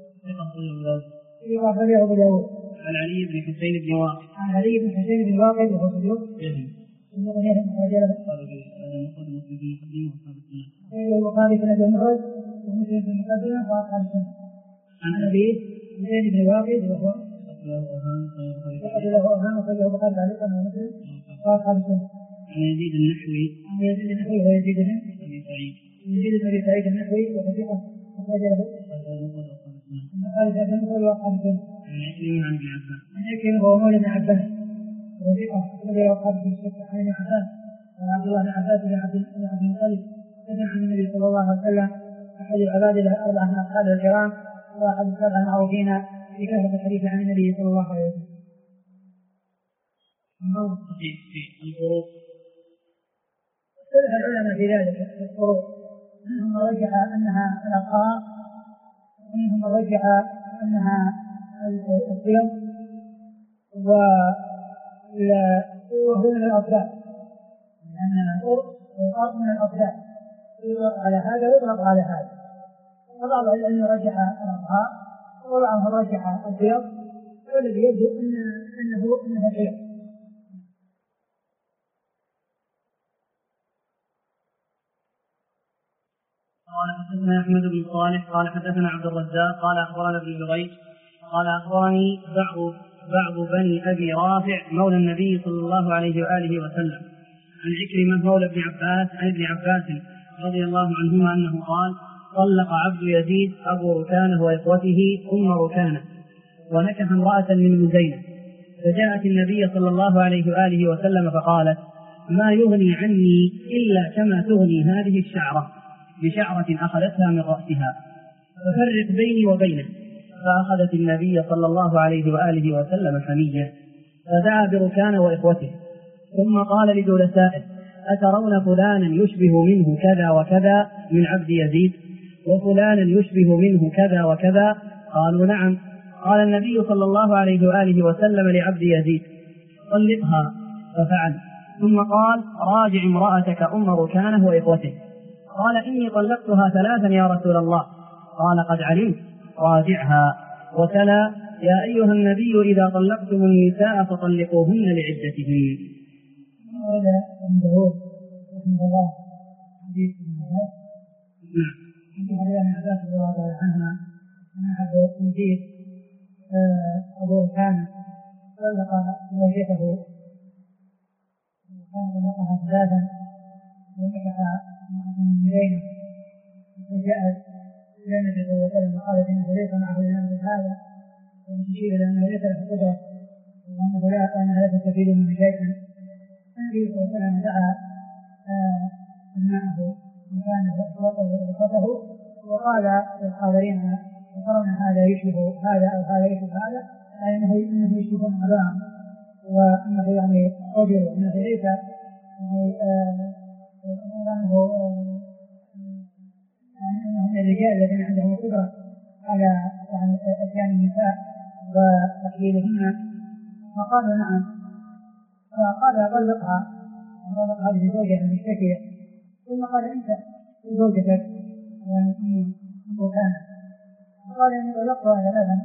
ثقة أخرجه أبو داود. عن علي بن حسين بن واقد. عن علي بن حسين بن واقد وهو صدوق. البخاري في الأدب المفرد ومسلم في المقدمة وأصحاب السنة. عن أبيه حسين بن واقد وهو له أوهام وخرجه البخاري تعليقا ومسلم وأصحاب السنة. عن يزيد النحوي. عن يزيد النحوي ويزيد بن أبي سعيد. يزيد بن أبي سعيد النحوي وهو ثقة أخرج له البخاري في الأدب المفرد وأصحاب السنة. عن عكرمة عن ابن عباس. عن عكرمة هو مولى ابن عباس وهو ثقة أخرج له أصحاب السنة. عن ابن عباس وعبد الله بن عباس بن عبد المطلب سمع عن النبي صلى الله عليه وسلم أحد العباد الأربعة من أصحابه الكرام وأحد السبعة المعروفين بكثرة الحديث عن النبي صلى الله عليه وسلم. في الفروق اختلف العلماء في ذلك في الفروق، منهم من رجح أنها الأقراء ومنهم من رجح أنها الصيام وهو من الأطلاق، لأن الفرق يطلق من الأطلاق يطلق على هذا ويطلق على هذا. فبعض العلم رجح الأطهار وبعضهم رجح البيض والذي يبدو أنه البيض. قال حدثنا أحمد بن صالح قال حدثنا عبد الرزاق قال أخبرنا ابن جريج قال أخبرني بعض بني أبي رافع مولى النبي صلى الله عليه وآله وسلم عن عكرمة مولى ابن عباس عن ابن عباس رضي الله عنهما أنه قال طلق عبد يزيد أبو ركانة وإخوته أم ركانة ونكح امرأة من مزينة فجاءت النبي صلى الله عليه وآله وسلم فقالت ما يغني عني إلا كما تغني هذه الشعرة بشعرة أخذتها من رأسها ففرق بيني وبينه. فأخذت النبي صلى الله عليه وآله وسلم حمية فدعا بركان وإخوته ثم قال لجلسائه أترون فلانا يشبه منه كذا وكذا من عبد يزيد وفلانا يشبه منه كذا وكذا؟ قالوا نعم. قال النبي صلى الله عليه وآله وسلم لعبد يزيد طلقها ففعل ثم قال راجع امرأتك أم ركانه وإخوته. قال إني طلقتها 3 يا رسول الله. قال قد علمت راجعها. وتلا يا أيها النبي إذا طلقتم النساء فطلقوهن لعدتهن. هذا عند داود رحمه الله حديث النساء. نعم. عند ابن عباس رضي الله عنهما أن عبد يزيد أبو ركانة طلق زوجته وكان طلقها 3 ونكح امرأة من مزينة فجاءت إلى النبي صلى الله عليه وسلم وقالت إنه ليس معه إلا هذا وتشير إلى أنه ليس له قدرة وأنها لا تستفيد منه شيئا. النبي صلى الله عليه وسلم دعا أبناءه وكانه وإخوته وقال للحاضرين ترون هذا يشبه هذا أو هذا يشبه هذا أنه يشبهون أباهم وأنه يعني قدر وأنه ليس أنهم الرجال الذين عندهم قدرة على أتيان النساء وتحليلهن. فقالوا نعم. فقال طلقها هذه زوجة المشتكية ثم قال أنت زوجتك يعني أم كانت. قال إني طلقتها 3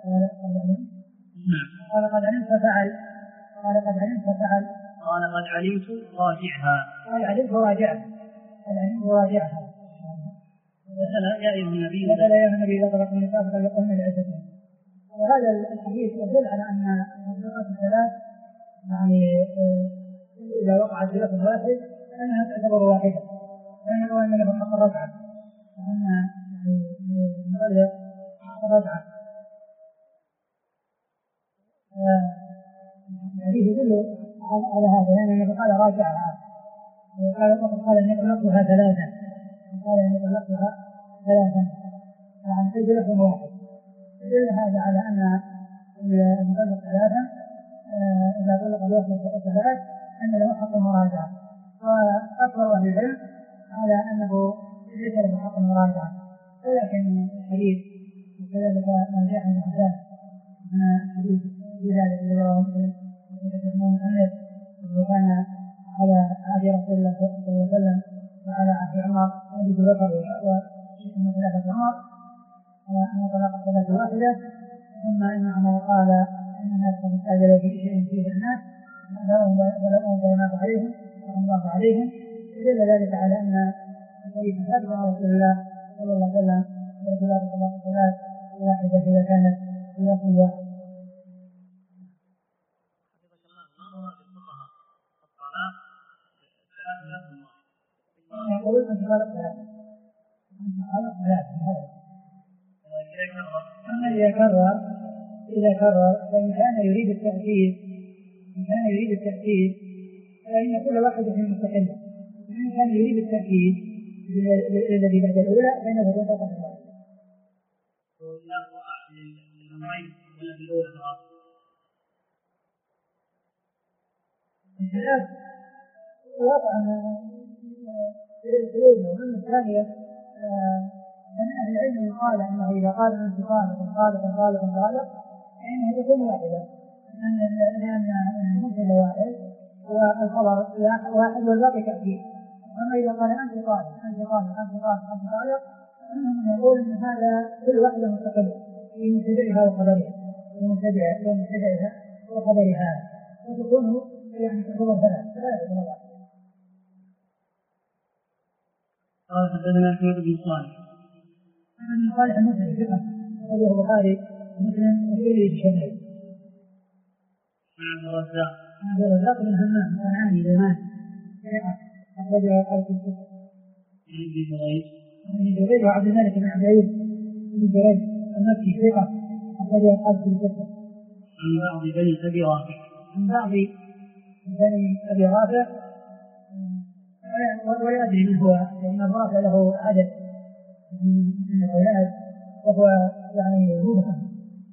قال قد علمت ففعل. قال قد علمت ففعل. قال قد علمت راجعها. قال علمت راجعها. مثلا يا أيها النبي إذا طلقتم النساء فطلقوهن لعدتهن. وهذا الحديث يدل على أن المطلقات 3 يعني إذا وقعت بلفظ واحد أنها تعتبر واحدة لأنه أن له حق الرجعة وأن المطلق حق الرجعة. الحديث يدل على هذا لأن النبي قال راجعها وقال أن طلقتها 3 وقال أن طلقتها 3 يعني في بلفظ واحد. يدل هذا على أن المطلق 3 إذا طلق بلفظ 3 أن له حق المراجعة. وأكبر أهل العلم على أنه ليس له حق المراجعة. ولكن الحديث وكذلك ما جاء من عباس من حديث بلال رضي الله عنه وكان على عهد رسول الله صلى الله عليه وسلم وعلى عهد عمر وابي بكر ومن خلافه عمر أن طلاق الصلاة واحدة، ثم إن عمر قال إن الناس قد استعجلوا في شيء فيه الناس ولو أنزلناه عليهم الله عليهم، دل ذلك على أن الحديث ثبت عن رسول الله صلى الله عليه وسلم باعتبار طلاق الصلاة واحدة إذا كانت في وقت واحد. يقول أن طلاق ثلاثة أما إذا كرر فإن كان يريد التأكيد فإن كل واحد من مستقلة، وإن كان يريد التأكيد الذي بعد الأولى فإنه يكون فقط واحد. الخلاف واقع الأولى، وأما الثانية من أهل العلم قال أنه إذا قال أنت طالق فإنه يكون واحدا، لأن المبتدأ واحد والخبر واحد والباقي تأكيد. أما إذا قال أنت طالق فإنهم يقول أن هذا كل واحدة مستقلة في مبتدئها وخبرها وتكون يعني تعتبر ثلاثة واحد. قال حدثنا أحمد بن صالح عن صالح المسلم ثقة أخرجه البخاري ومسلم وفيه الشافعي. عن عبد الرزاق بن همام صنعاني زمان ثقة أخرجه البخاري في الستة. ابن جريج وعبد الملك بن عبد العزيز بن جريج المكي ثقة أخرجه البخاري في الستة. عن بعض بني أبي رافع ولا أدري من هو، لأن الرافع له عدد من الأولاد وهو يعني مبهم.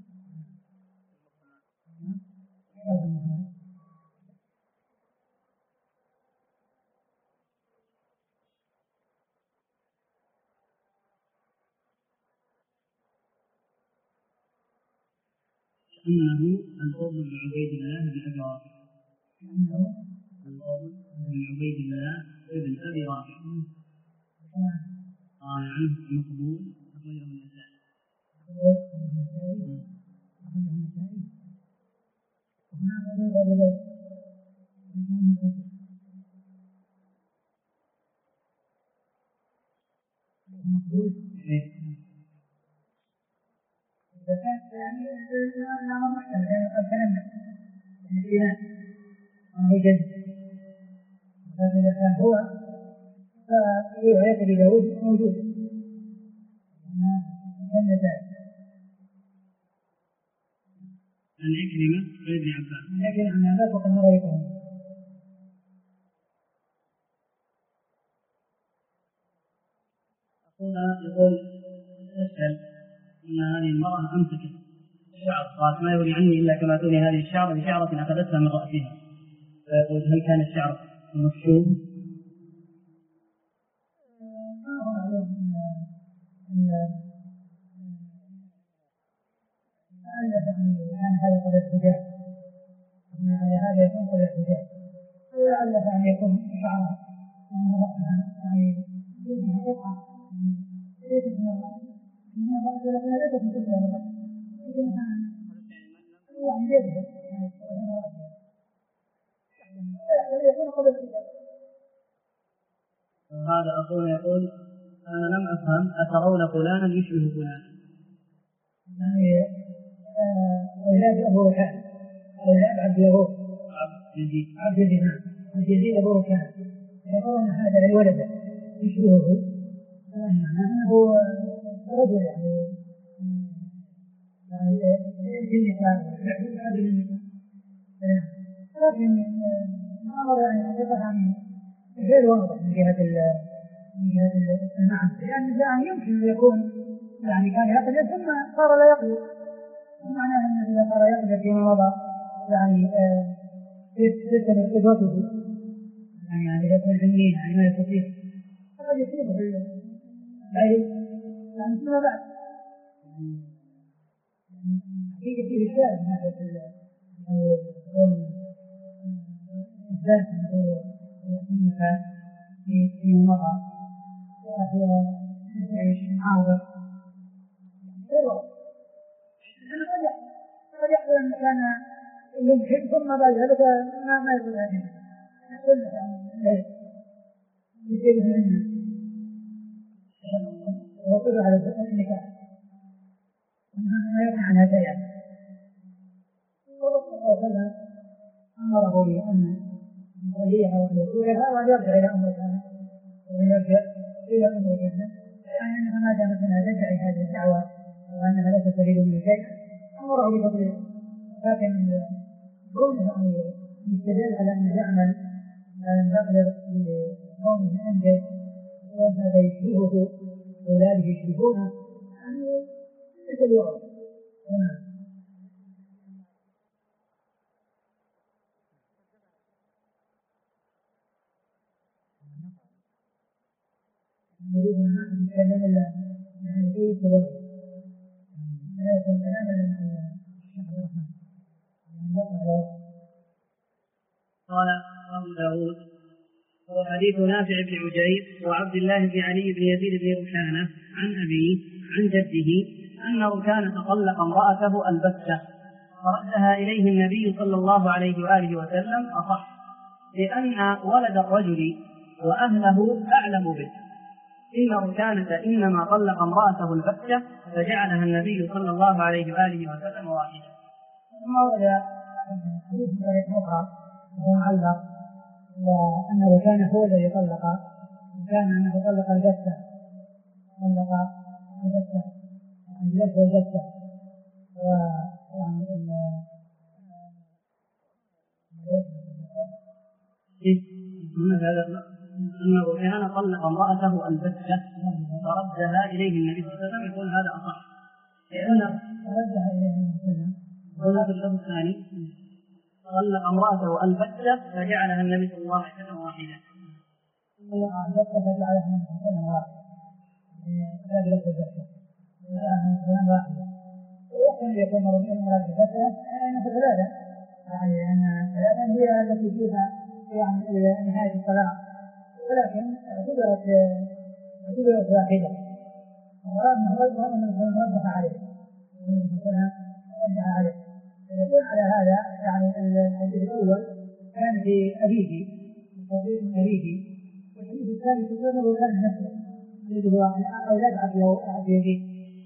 إنه الفضل بن عبيد الله بن أبي رافع. الفضل بن عبيد الله بن أبي رافع قال عنه مقبول أخرجه النسائي. يعني الأمر محتمل يعني قد تنمى الإنسان وهو جد، فإذا كان هو ففي رواية أبي داود موجود عن عكرمة عن ابن عباس لكن عن عباس وقد مر بكم. يقول أسأل أن هذه المرأة أمسكت الشعر قالت ما يولي عني إلا كما تولي هذه الشعر بشعرة أخذتها من رأسها، فيقول هل كان الشعر مكشوف؟ كان هذا قد ارتجاع، هذا يكون قد ارتجاع، ولعل أن يكون شعرها من رأسها يعني يجب قطعة ليست من الرأس ولكنها ليست من كل الرأس، لكنها يعني يجب ويكون قبل ارتجاع. هذا أخونا يقول أنا لم أفهم أترون فلانا يشبه فلانا؟ يعني أولاد أبو ركان أولاد عبد يغوث عبد يزيد أبو ركان يقولون هذا الولد يشبهه، أنه رجل يعني بالنساء لكن الأمر يعني حقيقة عن غير واضح من جهة المعنى، لأن يمكن أن يكون يعني كان يقدر ثم صار لا يقدر، ومعناه أنه إذا صار يقدر فيما مضى يعني تستمر قدرته يعني يكون علميا يعني ما يستطيع فقد يصيبه العلم يعني فيما بعد حقيقة فيه إشكال من ناحية الذات النكاح في المرأة وهي تعيش عاوضة قد يحصل أن كان يمكن ثم بعد ذلك ما يقول هذه السنة يعني يجيبه منها وقدر على النكاح ما يقع عنها شيئا. والرسول صلى الله عليه وسلم أمره بأن يوليها وأن يزوجها وأن يرجع إلى أم كانت وأن يرجع إلى أم كانت يعني أنها ما دامت منها تدعي هذه الدعوة وأنها لا تريد منه شيئا أمره بفضل. لكن كونه أن يستدل على أن يعمل يقدر بكونه أنجز وهذا يشبهه أولاده يشبهونه يعني ليس الوعد. نريد أن نتكلم إلا يعني في سبب لا يكون كلاما عن الشيخ عبد الرحمن. قال أبو داود وحديث نافع بن عجيب وعبد الله بن علي بن يزيد بن ركانة عن أبيه عن جده أن ركانة طلق امرأته البتة فردها إليه النبي صلى الله عليه وآله وسلم أصح لأن ولد الرجل وأهله أعلم به. إن ركانة إنما طلق امرأته البتة فجعلها النبي صلى الله عليه وآله وسلم واحدة. ثم ورد حديث طريق أخرى وهو معلق وأن ركانة هو الذي طلق وكان أنه طلق البتة يعني لفظ البتة ويعني أن ركانة طلق امرأته البتة فردها إليه النبي صلى الله عليه وسلم يقول هذا أصح لأن ردها إليه النبي صلى الله عليه وسلم. قلنا في اللفظ الثاني طلق امرأته البتة فجعلها النبي صلى الله عليه وسلم واحدة. البتة فجعلها النبي صلى الله عليه وسلم واحدة. هذا لفظ البتة واحدة. ويحتمل يكون مراد البتة أنها ثلاثة يعني أن ثلاثة هي التي فيها يعني نهاية الطلاق ولكن اعتبرت واحدة. المراد أنه وضح عليه يقول على هذا يعني الحديث الأول كان في أبيه وصديق أبيه والحديث الثاني تقول كان نفسه يريد أو يبعث بيده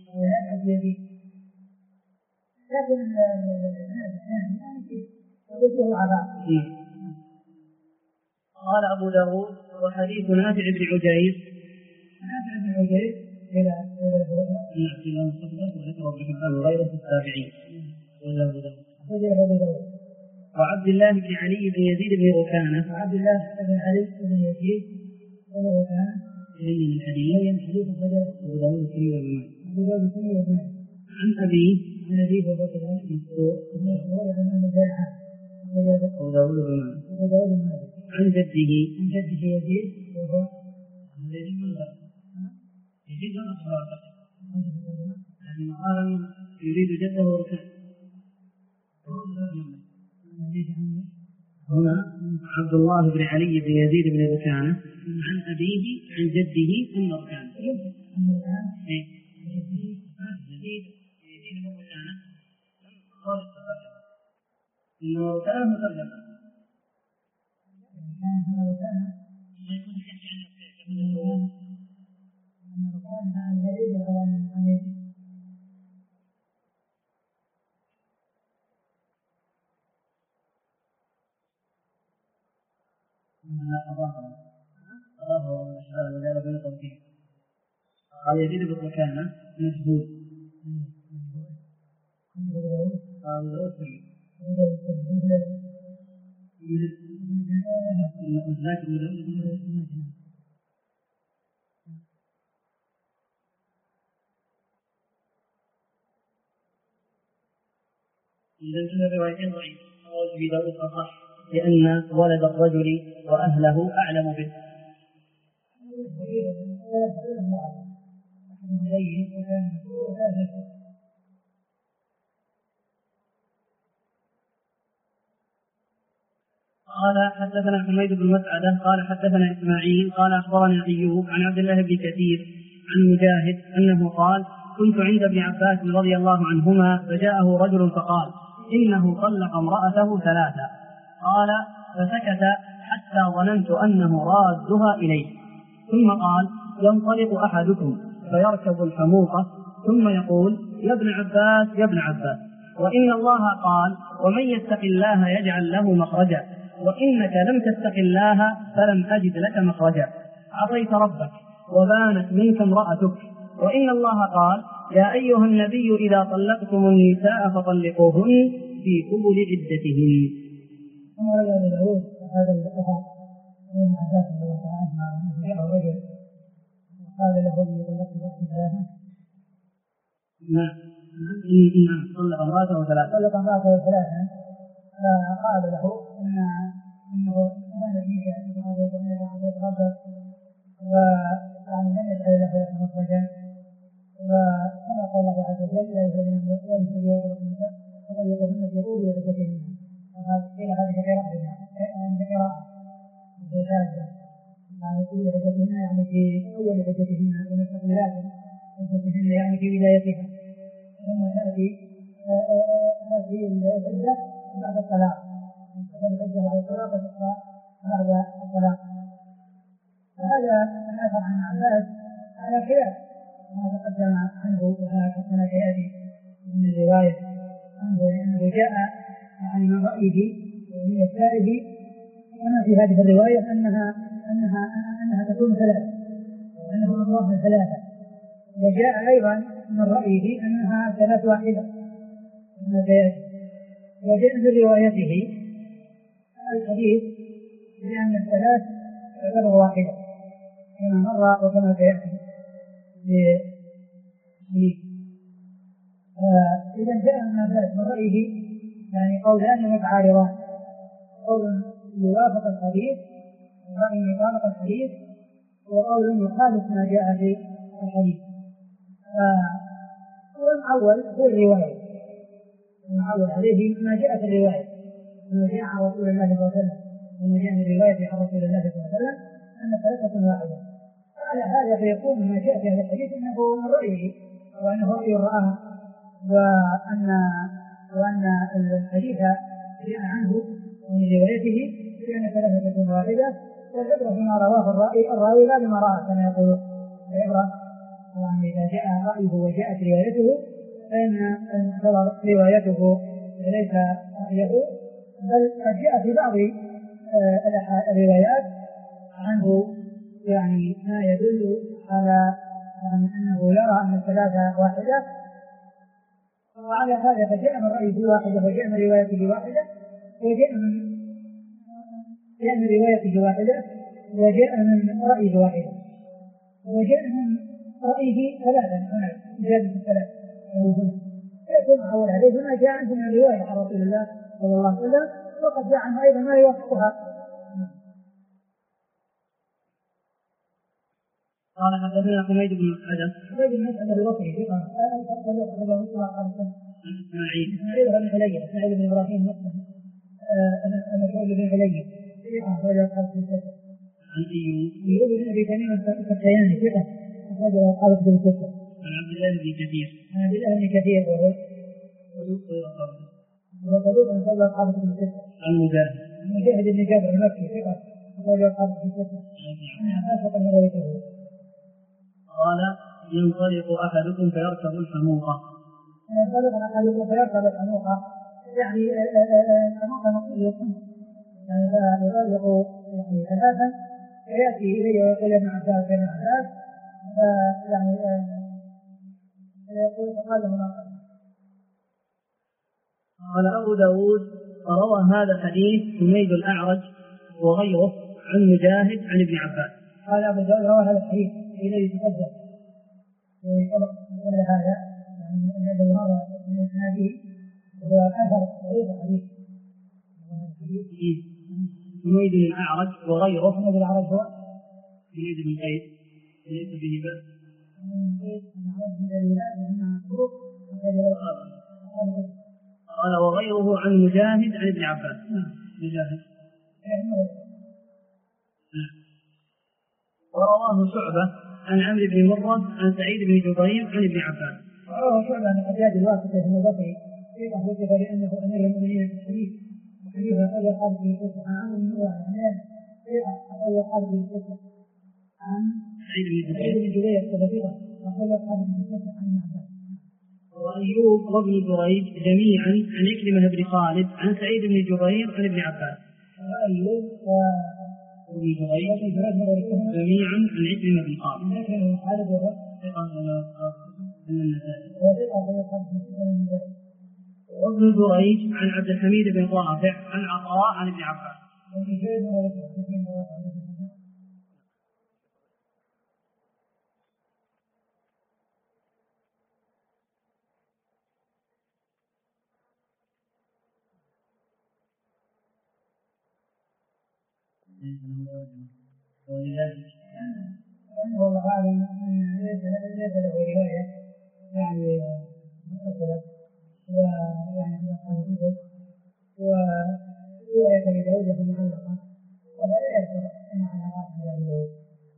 لكن الحديث الثاني يعني فيه عذاب. قال أبو داود وحديث نافع بن عجيب إلى غير التابعين وعبد الله بن علي بن يزيد بن ركانة وعبد الله بن علي بن يزيد بن ركانة من الحديث أبو داود عن أبيه أبو داود عن جده يزيد وهو يزيد يعني قال يريد جده وركانه. هنا عبد الله بن علي بن يزيد بن ركانة عن أبيه عن جده ثم ركانة. يزيد بن ركانة إنه ركانة مترجمة. قال يزيد بن ركانة مجهول إذا كل الروايتين ضعيف رواه أبي داود أصح لأن ولد الرجل وأهله أعلم به. قال حدثنا حميد بن مسعدة قال حدثنا إسماعيل قال أخبرنا أيوب عن عبد الله بن كثير عن مجاهد أنه قال كنت عند ابن عباس رضي الله عنهما فجاءه رجل فقال إنه طلق امرأته 3. قال فسكت حتى ظننت أنه رادها إليه، ثم قال ينطلق أحدكم فيركب الحموقة ثم يقول يا ابن عباس يا ابن عباس، وإن الله قال ومن يتق الله يجعل له مخرجا، وإنك لم تتق الله فلم أجد لك مخرجا، عصيت ربك وبانت منك امرأتك، وإن الله قال يا أيها النبي إذا طلقتم النساء فطلقوهن في قبل عدتهن. ثم رجع ابن داود هذا الأثر من عباس رضي الله عنهما أنه جاء رجل وقال له لي طلقت امرأتي 3. نعم طلق امرأته 3. طلق امرأته 3 فقال له إنه كان فيك أنه يتغضب ويعني لم يجعل له مخرجا، وكما قال الله عز وجل لا يجوز من فطلقوهن في قبل عدتهن. قيل هذه قراءة يعني قبل عدتهن يعني في أول عدتهن ومستقبلات عدتهن يعني في بدايتها، ثم تأتي العدة بعد الطلاق، العدة بعد الطلاق وتقرأ بعد الطلاق. فهذا الأثر عن عباس على خلاف ما تقدم عنه وما سيأتي من الرواية عنه، لأنه جاء عن من رأيه من السائل كما في هذه الرواية أنها تكون 3 وأنه أمرها 3، وجاء أيضا من رأيه أنها 3 واحدة كما سيأتي. وجاء في روايته الحديث بأن 3 تعتبر واحدة كما مر وكما سيأتي إذا جاء من عباس من رأيه يعني قولان متعارضان، قول يوافق الحديث رأي يوافق الحديث وقول يخالف ما جاء في الحديث. والأول هو الرواية، المعول عليه ما جاء في الرواية ما جاء عن رسول الله صلى الله عليه وسلم وما جاء من الرواية عن رسول الله صلى الله عليه وسلم أن 3 واحدة. على هذا فيكون ما جاء في هذا الحديث أنه من رأيه وأنه رأي رآه، وأن الحديث جاء عنه من روايته بأن 3 تكون واحدة، والعبرة بما رواه الراوي لا بما رأى كما يقول العبرة. يعني إذا جاء رأيه وجاءت روايته فإن روايته ليس رأيه، بل قد جاء في بعض الروايات عنه يعني ما يدل على أنه يرى أن 3 واحدة، وعلى هذا فجاء من رأيه واحدة وجاء من روايته واحدة وجاء من روايته واحدة وجاء من رأيه واحدة وجاء من رأيه 3 هنا جاء من 3 يكون أول عليه ما جاء عنه من الرواية عن رسول الله صلى الله عليه وسلم، وقد جاء عنه أيضا ما يوافقها. قال حدثنا حميد بن مسعدة البصري إسماعيل بن حلية إسماعيل بن إبراهيم المشهور بن حلية أخرج أصحاب الستة. عن أيوب بن أبي تميم السختياني ثقة أخرج أصحاب الستة. عن عبد الله بن كثير وهو صدوق أخرج أصحاب الستة. عن مجاهد بن جابر المكي ثقة أخرج أصحاب الستة. قال ينطلق أحدكم فيركب الحموقة. يعني الحموقة مقصود يعني لا يبالغ يعني 3 فيأتي إليه ويقول ابن عباس يعني يقول فقال له ما قال أبو داود روى هذا الحديث حميد الأعرج وغيره عن مجاهد عن ابن عباس. قال أبو داود روى هذا الحديث إليه تقدم ويطلق كل هذا يعني أنه هذا من إسناده هو أثر غير حديث حميد الأعرج وغيره. حميد الأعرج هو حميد بن قيس ليس به بأس. قال وغيره عن مجاهد عن ابن عباس. مجاهد ورواه شعبة عن عمرو بن مرة عن سعيد بن جبير عن ابن عباس. ورواه شعبة عن الحجاج الواسطي بن البصري ثقة وصف لأنه أمير المؤمنين في الحديث وحديث أخرج الحرب في الفتح عن عمرو بن مرة ثقة أخرج الحرب في الفتح عن سعيد بن جبير ثقة أخرج الحرب في الفتح عن ابن عباس. وأيوب وابن جريج جميعا عن عكرمة بن خالد عن سعيد بن جبير عن ابن عباس. وأيوب وابن جريج جميعا عن عكرمة بن خالد وابن جريج عن عبد الحميد بن رافع عن عطاء عن ابن عباس. ولذلك والله أعلم ليس له رواية يعني متصلة ويعني من الحديث ورواية لزوجه معلقة ولا يذكر مع علاقات ذلك.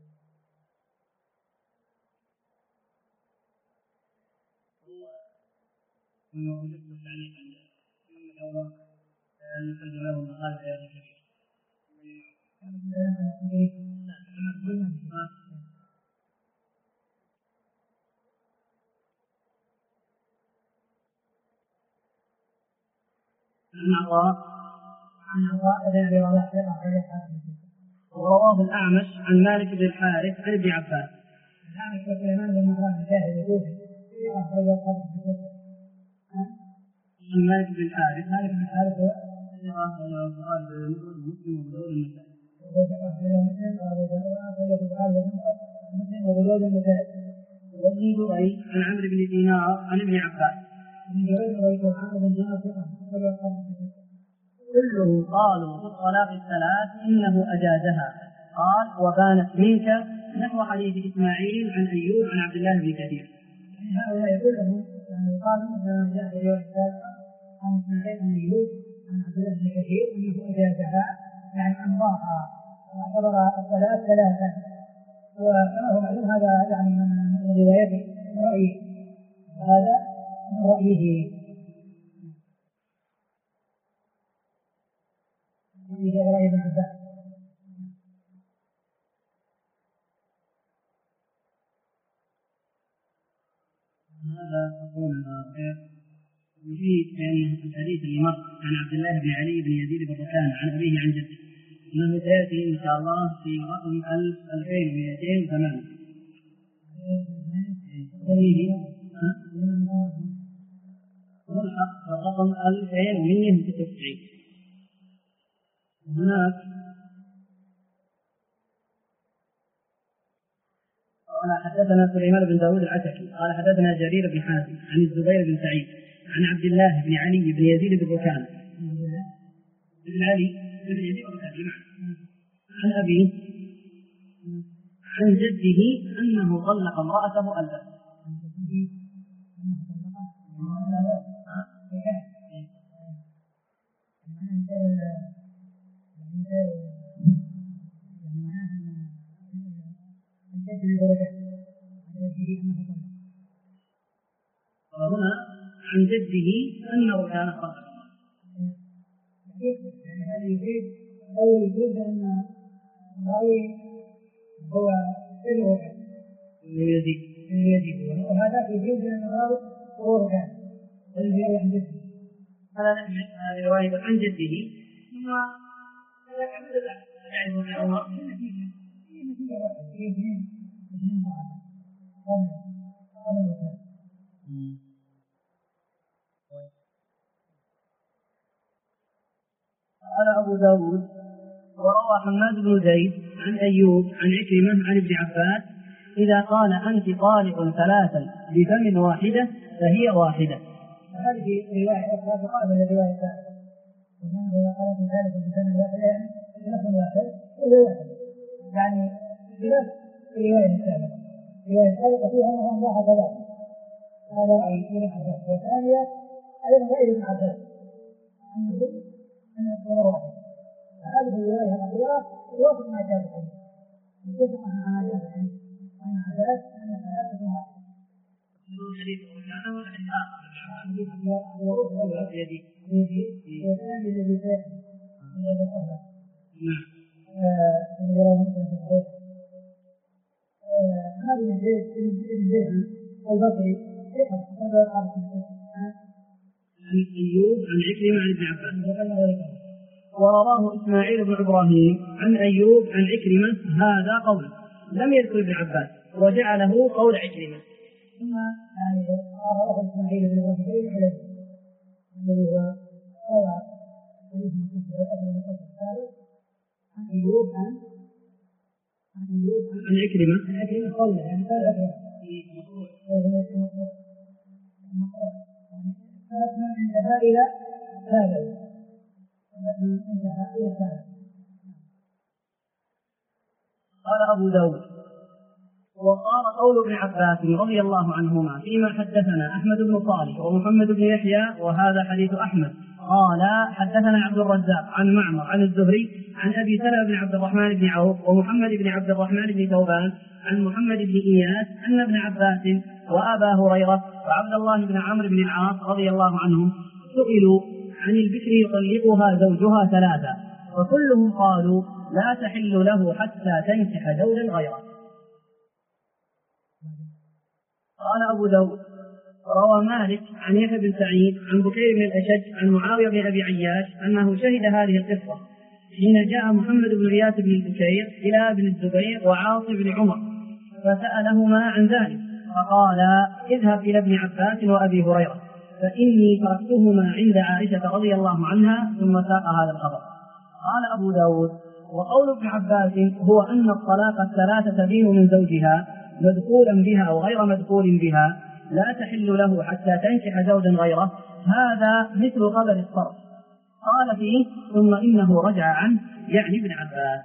ثم وجدت التعليق عند نقدم له المقال في هذا الكبير. ورواه الأعمش عن مالك بن الحارث عن ابن عباس. الأعمش وسليمان بن مهران الجاهلي الكوفي أخرج الحديث عن مالك بن الحارث هو وابن جريج عن عمرو بن دينار عن ابن عباس. كله قالوا في الطلاق الثلاث إنه أجازها. قال وبانت منك نحو حديث إسماعيل عن أيوب عن عبد الله بن كثير. هؤلاء كلهم قالوا أنه جاء في رواية عن إسماعيل عن أيوب عن عبد الله بن كثير أنه أجازها يعني أمضاها واعتبر الثلاث ثلاثا. وكما هو معلوم هذا يعني من روايته من رأيه هذا من رأيه في رأي ابن عباس. هذا أقول يفيد بأن الحديث اللي مر عن عبد الله بن علي بن يزيد بن ركان عن أبيه عن جده أنه سيأتي إن شاء الله في رقم 2208. ملحق الرقم 2196. هناك قال حدثنا سليمان بن داود العتكي قال حدثنا جرير بن حازم عن الزبير بن سعيد عن عبد الله بن علي بن يزيد بن ركان بن علي بن يزيد بن ركان عن أبيه عن جده أنه طلق امرأته ألبس. وهنا عن جده أنه كان طلق. هذا يفيد أو يفيد أن الراوي هو الركن يزيد وهذا يفيد أن الراوي هو الركن والذي عن جده. هذا رواية عن جده ثم قال أبو داود وروى حماد بن زيد عن أيوب عن عكرمة عن ابن عباس إذا قال أنت طالق ثلاثا بفم واحدة فهي واحدة. هذه رواية أخرى تقابل الرواية الثالثة وكان إذا قال أنت ثالث بفم واحدة يعني بنفس واحد وهو واحد يعني بنفس الرواية الثالثة. الرواية الثالثة فيها أنه أنواع ثلاثة هذا رأي ابن عباس والثانية أيضا رأي ابن عباس أن يكون واحد هذه الرواية الأخيرة توافق ما جاء في الحديث، يتفق مع ما جاء في الحديث أن الثلاث واحد. الحديث كان هو الحديث آخر بيدي والثاني الذي سيأتي الذي قبله هذا من زيد البصري عن أيوب عن عكرمة عن ابن عباس. ورواه إسماعيل بن إبراهيم عن أيوب عن عكرمة هذا قول لم يذكر ابن عباس وجعله قول عكرمة. ثم رواه إسماعيل بن إبراهيم الذي هو روى حديث الثالث عن أيوب عن عكرمة قوله يعني قال من انتهى إلى هذا قال أبو داود وقال قول ابن عباس رضي الله عنهما فيما حدثنا أحمد بن صالح ومحمد بن يحيى وهذا حديث أحمد قال حدثنا عبد الرزاق عن معمر عن الزهري عن أبي سلمة بن عبد الرحمن بن عوف ومحمد بن عبد الرحمن بن ثوبان عن محمد بن إياس أن ابن عباس وأبا هريرة وعبد الله بن عمرو بن العاص رضي الله عنهم سئلوا عن البكر يطلقها زوجها ثلاثة وكلهم قالوا لا تحل له حتى تنكح زوجا غيره. قال أبو داود روى مالك عن يحيى بن سعيد عن بكير بن الأشج عن معاوية بن أبي عياش أنه شهد هذه القصة حين جاء محمد بن غياث بن البكير إلى ابن الزبير وعاصم بن عمر فسألهما عن ذلك فقال اذهب إلى ابن عباس وأبي هريرة فإني تركتهما عند عائشة رضي الله عنها ثم ساق هذا الخبر. قال أبو داود وقول ابن عباس هو أن الطلاق الثلاثة تبين من زوجها مدخولا بها وغير مدخول بها لا تحل له حتى تنكح زوجا غيره هذا مثل خبر الصرف. قال فيه ثم إنه رجع عنه يعني ابن عباس.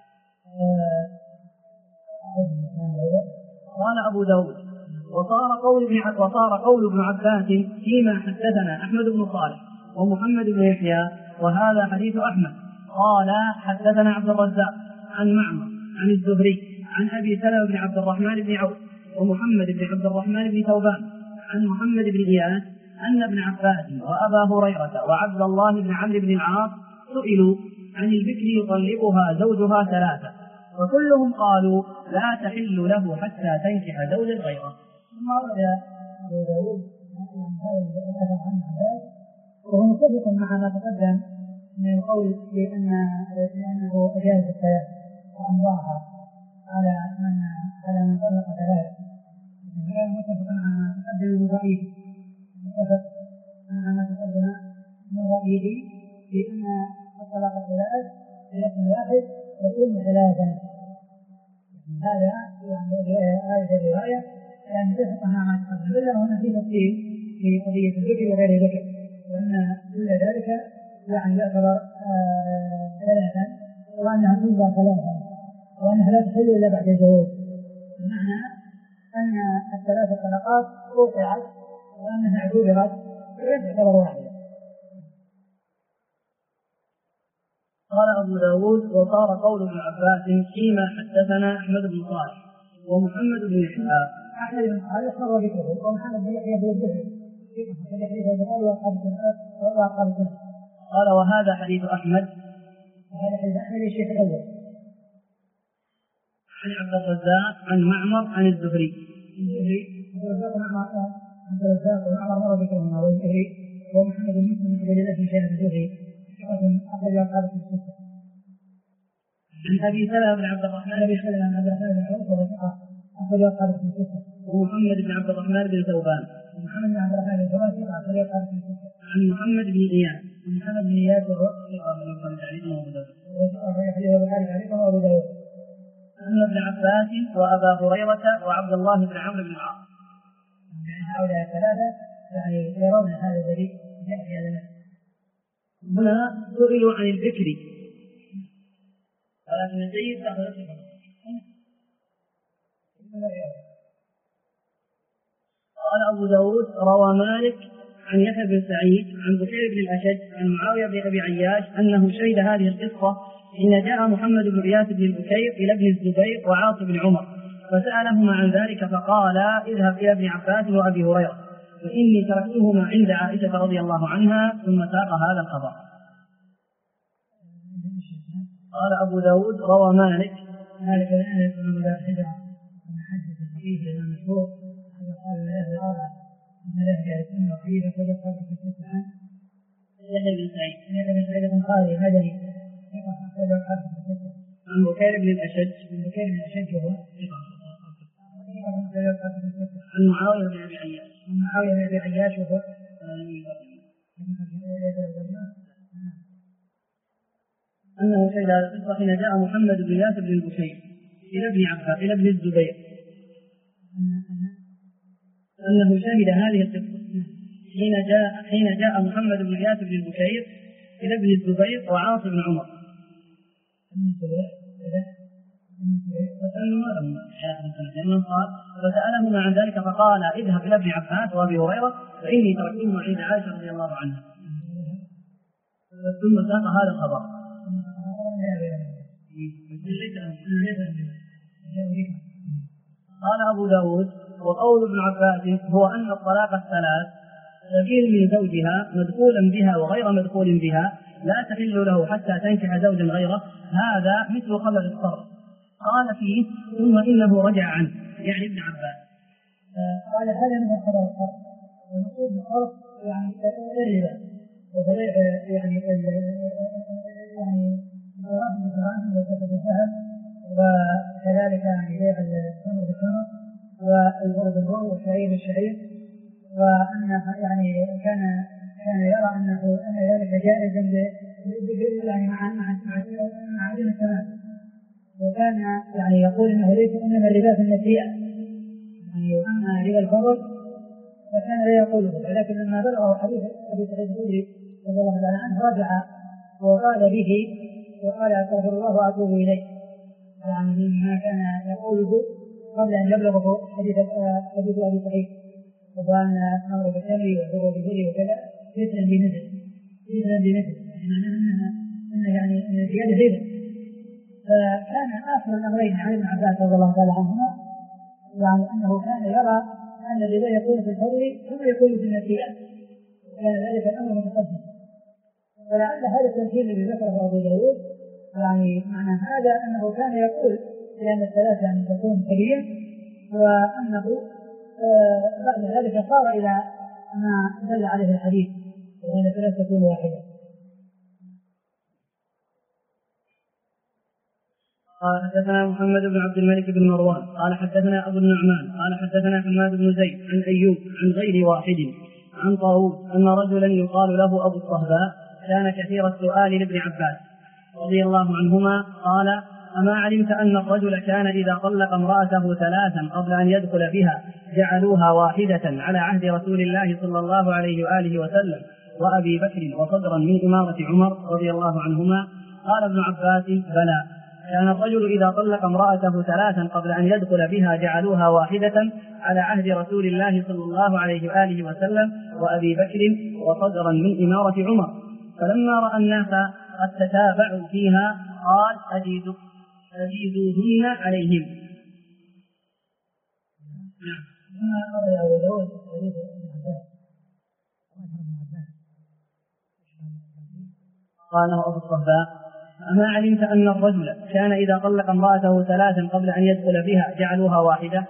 قال أبو داود وصار قول ابن عباس فيما حدثنا أحمد بن صالح ومحمد بن يحيى وهذا حديث أحمد قال حدثنا عبد الرزاق عن معمر عن الزهري عن أبي سلمة بن عبد الرحمن بن عوف ومحمد بن عبد الرحمن بن ثوبان عن محمد بن إياس أن ابن عباس وأبا هريرة وعبد الله بن عمرو بن العاص سئلوا عن البكر يطلقها زوجها ثلاثة وكلهم قالوا لا تحل له حتى تنكح زوجا غيره. ثم ورد أبو داود هذا عن عباس وهو متفق مع ما تقدم من القول لأنه أجاز الثلاث وأمضاها على من طلق ثلاث. هذا متفق مع ما تقدم من رأيه متفق مع ما تقدم من رأيه بأن الطلاق الثلاث بلفظ واحد يكون ثلاثا. هذا هذه الرواية يعني متفق مع ما تقدم إلا هنا في تفصيل في قضية الذكر وغير الذكر وأن كل ذلك يعني يعتبر ثلاثا وأنها تنظر ثلاثا وأنها لا تحل إلا بعد الزواج بمعنى أن الثلاث طلقات وقعت وأنها اعتبرت ولم تعتبر واحدة. قال أبو داود وصار قول ابن عباس فيما حدثنا أحمد بن صالح ومحمد بن يحيى. أحمد بن صالح مر ذكره ومحمد بن يحيى هو الذكر قال وهذا حديث أحمد وهذا حديث أحمد الشيخ الأول عن عبد الرزاق عن معمر عن الزهري. عبد الرزاق ومعمر مر ذكرهما والزهري ومحمد بن مسلم بن عبد الله بن شيخ الزهري أخرج أصحابه في الستة. عن أبي سلمة بن عبد الرحمن بن عوف أخرج أصحابه في الستة. ومحمد بن عبد الرحمن بن ثوبان محمد بن عبد الرحمن بن ثوبان أخرج أصحابه في الستة. عن محمد بن إياس محمد بن إياس وهو أبو داود أن ابن عباس وأبا هريرة وعبد الله بن عمرو بن العاص. هؤلاء الثلاثة يعني يرون هذا الذي يحيى لنا. هنا سئلوا عن الذكر ولكن الجيد قال أبو داود روى مالك عن يحيى بن سعيد عن بكير بن الأشج عن معاوية بن أبي عياش أنه شهد هذه القصة حين جاء محمد بن إياس بن البكير إلى ابن الزبير وعاص بن عمر فسألهما عن ذلك فقال اذهب إلى ابن عباس وأبي هريرة فإني تركتهما عند عائشة رضي الله عنها ثم ساق هذا الخبر. قال أبو داود روى مالك الآن من الحجر من حدث فيه الإمام مشهور قال لا الأربعة من له السنة وقيل فجأة قال في الستة عن يحيى بن سعيد بن خالد مدني عن بكير بن الأشج هو عن معاوية بن أبي عياش وهو أنه شهد هذا القصة حين جاء محمد بن إياس بن البكير إلى ابن الزبير أنه شهد هذه القصة حين جاء محمد بن إياس بن البكير إلى ابن الزبير وعاص بن عمر فسألهما عن ذلك فقال اذهب إلى ابن عباس وأبي هريرة فإني تركتهما عند عائشة رضي الله عنها ثم ساق هذا الخبر. قال أبو داود وقول ابن عباس هو أن الطلاق الثلاث سبيل من زوجها مدخولا بها وغير مدخول بها لا تحل له حتى تنكح زوجا غيره هذا مثل خبر الصرف. قال فيه ثم إنه رجع عنه يعني ابن عباس. قال هذا من خبر الصرف ونقول الصرف يعني الربا وبيع يعني رفض الدراهم وكسب الذهب وكذلك يعني بيع التمر بالتمر والبر بالبر والشعير بالشعير وأن يعني كان يرى أن ذلك جائزا يعني مع عدم التمام وكان يعني يقول انه ليس انما الربا في النسيئه يعني واما ربا الفضل فكان لا يقوله ولكن لما بلغه حديث ابي سعيد الخدري رضي الله تعالى عنه رجع وقال به وقال استغفر الله واتوب اليه يعني مما كان يقوله قبل ان يبلغه حديث ابي سعيد وكان امر بالتمر والبر بالبر وكذا مثلا بمثل يعني زياده ربا. فكان آخر الأمرين عن ابن عباس رضي الله تعالى عنهما يعني أنه كان يرى أن الربا يكون في الفضل ثم يكون في النسيئة وكان ذلك الأمر متقدم. ولعل هذا التمثيل الذي ذكره أبو داود يعني معنى هذا أنه كان يقول بأن الثلاثة أن تكون كبيرة وأنه بعد ذلك صار إلى ما دل عليه الحديث وأن الثلاثة تكون واحدة. قال حدثنا محمد بن عبد الملك بن مروان قال حدثنا أبو النعمان قال حدثنا حماد بن زيد عن أيوب عن غير واحد عن طاووس أن رجلا يقال له أبو الصهباء كان كثير السؤال لابن عباس رضي الله عنهما قال أما علمت أن الرجل كان إذا طلق امرأته ثلاثا قبل أن يدخل بها جعلوها واحدة على عهد رسول الله صلى الله عليه وآله وسلم وأبي بكر وصدرا من إمارة عمر رضي الله عنهما. قال ابن عباس بلى كان الرجل إذا طلق امرأته ثلاثا قبل أن يدخل بها جعلوها واحدة على عهد رسول الله صلى الله عليه وآله وسلم وأبي بكر وصدرا من إمارة عمر فلما رأى الناس قد تتابعوا فيها قال أجيزوهن عليهم. قاله أبو الصهباء أما علمت أن الرجل كان إذا طلق امرأته ثلاثا قبل أن يدخل بها جعلوها واحدة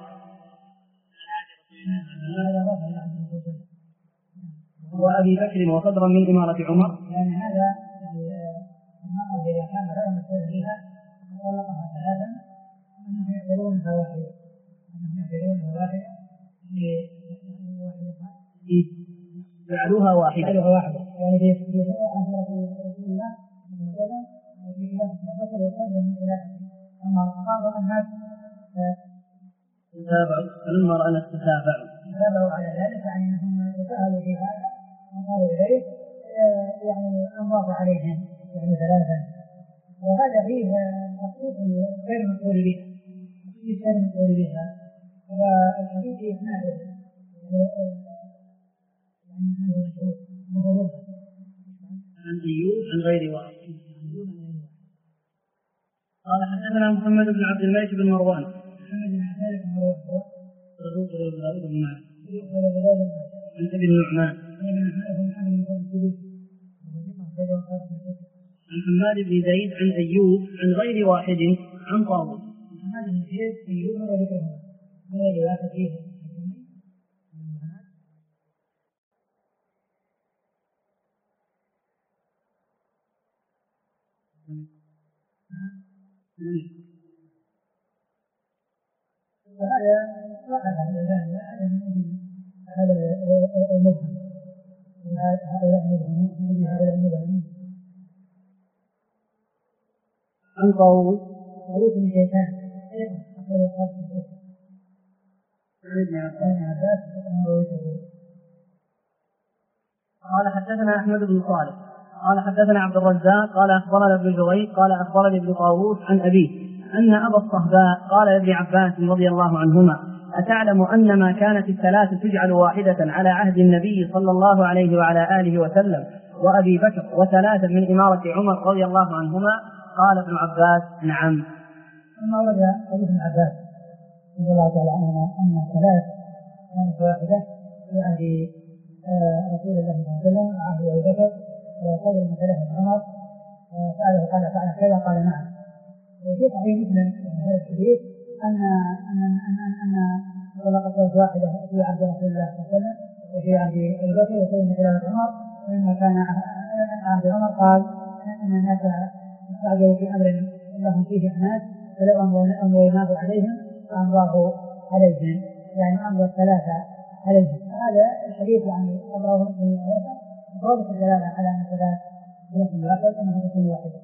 وأبي بكر وصدرا من إمارة عمر يعني هذا المرأة إذا كان غير مسؤول فيها وطلقها ثلاثا أنهم يعتبرونها واحدة جعلوها واحدة يعني في أمر رسول الله وفي خلافة البشر وصدر من خلافة أما قال الناس فلما رأى الناس تتابعوا على ذلك يعني أنهم يتساهلوا في هذا وقالوا إليه يعني أنضاف عليهم يعني ثلاثا وهذا فيه تخصيص غير مسؤول بها والحديث إسناده عن أيوب عن غير واحد. قال حدثنا محمد بن عبد الملك بن مروان عن ابي النعمان عن حماد بن زيد عن أيوب عن غير واحد عن طاووس. عن طاووس بن شيطان قال حدثنا أحمد بن صالح قال حدثنا عبد الرزاق قال أخبرنا ابن جريج قال أخبرني ابن طاووس عن أبيه أن أبا الصهباء قال لابن عباس رضي الله عنهما: أتعلم أن ما كانت الثلاث تجعل واحدة على عهد النبي صلى الله عليه وعلى آله وسلم وأبي بكر وثلاثة من إمارة عمر رضي الله عنهما؟ قال ابن عباس: نعم. ثم ورد حديث ابن عباس رضي الله تعالى عنهما أن ثلاث كانت واحدة في عهد رسول الله صلى الله عليه وسلم وعهد أبي بكر وقدر من ثلاثة عمر سأله قال فعل كذا قال نعم. وفي صحيح مسلم من هذا الحديث أن طلقت واحدة في عهد رسول الله صلى الله عليه وسلم وفي عهد أبي بكر وقدر من ثلاثة عمر. ولما كان عهد عمر قال أن الناس استعجلوا في أمر لهم فيه أناس فلو أمرناه عليهم فأمراه عليهم، يعني أمر الثلاثة عليهم. هذا الحديث يعني أمره من ضابط الدلالة على أن الثلاث يكون واحد أنه يكون واحدا.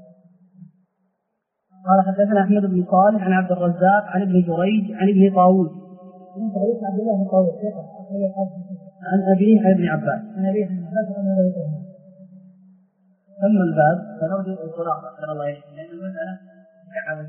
قال حدثنا أحمد بن صالح عن عبد الرزاق عن ابن جريج عن ابن طاووس عبد الله بن طاووس عن أبيه عن ابن عباس عن أبيه عن عباس. أما الباب فنرجو الخلاصة أكثر الله يشفي لأن المسألة كعبة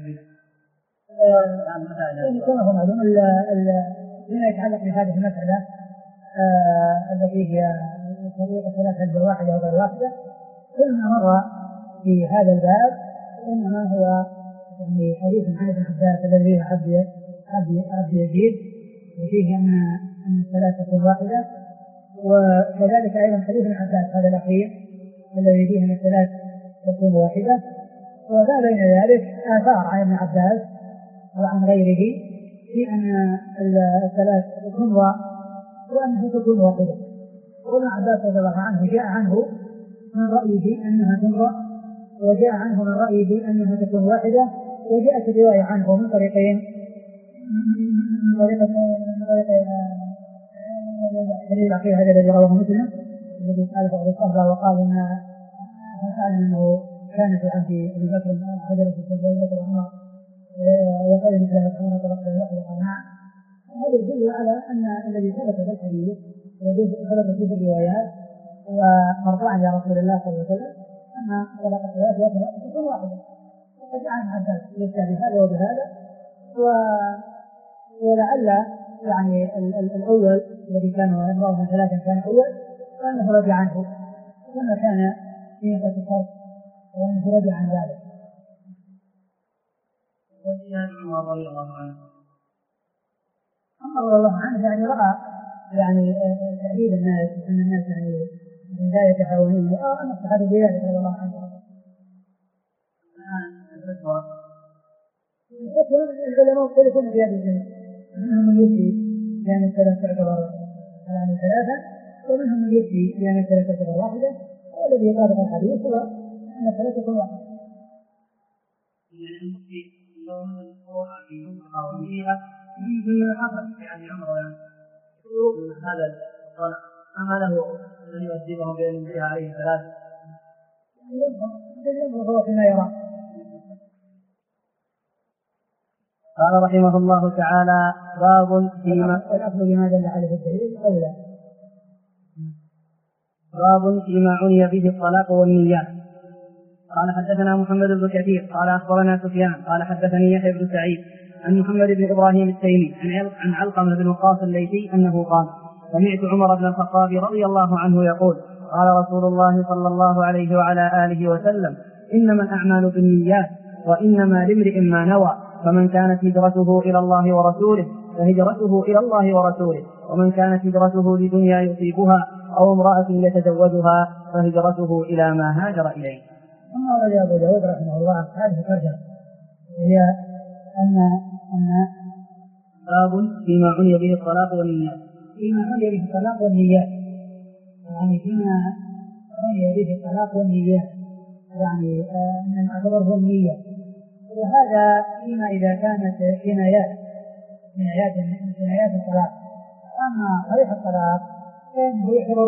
كما هو معلوم فيما يتعلق بهذه المسألة التي هي طريقة ثلاثة غير واحدة وغير واحدة، كل ما مر في هذا الباب إنما هو يعني حديث عن ابن عباس الذي فيه عبد يزيد وفيه أن الثلاثة تكون واحدة، وكذلك أيضا حديث ابن عباس هذا الأخير الذي فيه أن الثلاث تكون واحدة. وما بين ذلك آثار عن ابن عباس وعن غيره في أن الثلاث تمرأ وأنها تكون واحدة. وابن عباس رضي الله عنه جاء عنه من رأيه أنها تمرأ، وجاء عنه من رأيه أنها تكون واحدة، وجاءت الرواية عنه من طريقين، من طريق الحديث الأخير هذا الذي رواه مسلم الذي سأل بعض الصحابة وقال أنه كان في عهد أبي بكر حجر في أبي بكر وعمر وقال مثل عمر طلقت واحدة قال نعم. هذا يدل على أن الذي ثبت في الحديث وثبت فيه الروايات ومرفوعا إلى رسول الله صلى الله عليه وسلم أن طلقت ثلاثة تكون واحدة. فجاء ابن عباس يفتى بهذا وبهذا، ولعل يعني الأول الذي كان امرأة من ثلاثة كان أول وأنه رجع عنه لما كان في الفرق وأنه رجع عن ذلك. وجاء عمر رضي الله عنه عمر رضي الله عنه يعني رأى يعني تأديب الناس أن الناس يعني من لا يتحاولون أن الصحابة بذلك رضي الله عنه. الفتوى العلماء يختلفون في هذا الجانب، منهم من يفتي بأن الثلاث تعتبر يعني ثلاثة، ومنهم من يفتي بأن الثلاث تعتبر واحدة، والذي يطابق الحديث هو أن الثلاث تكون واحدة. يعني عمر هذا الطلاق أما له أن يؤدبهم بأن ينبه عليه ثلاثة هو فيما يرى. قال رحمه الله تعالى: باب بما دل عليه الدليل أولى. باب فيما عني به الطلاق والنيات. قال حدثنا محمد بن كثير قال أخبرنا سفيان قال حدثني يحيى بن سعيد عن محمد بن إبراهيم التيمي عن علقمة بن وقاص الليثي أنه قال: سمعت عمر بن الخطاب رضي الله عنه يقول قال رسول الله صلى الله عليه وعلى آله وسلم إنما الأعمال بالنيات وإنما لامرئ ما نوى فمن كانت هجرته إلى الله ورسوله فهجرته إلى الله ورسوله ومن كانت هجرته لدنيا يصيبها أو امرأة يتزوجها فهجرته إلى ما هاجر إليه. ثم ورد أبو داود رحمه الله هذه الترجمة هي أن باب فيما عني به الطلاق والنيات. فيما عني به الطلاق والنيات يعني فيما عني به الطلاق والنيات يعني من أعتبره النية، وهذا فيما إذا كانت جنايات الطلاق. أما صريح الطلاق فإنه يعتبر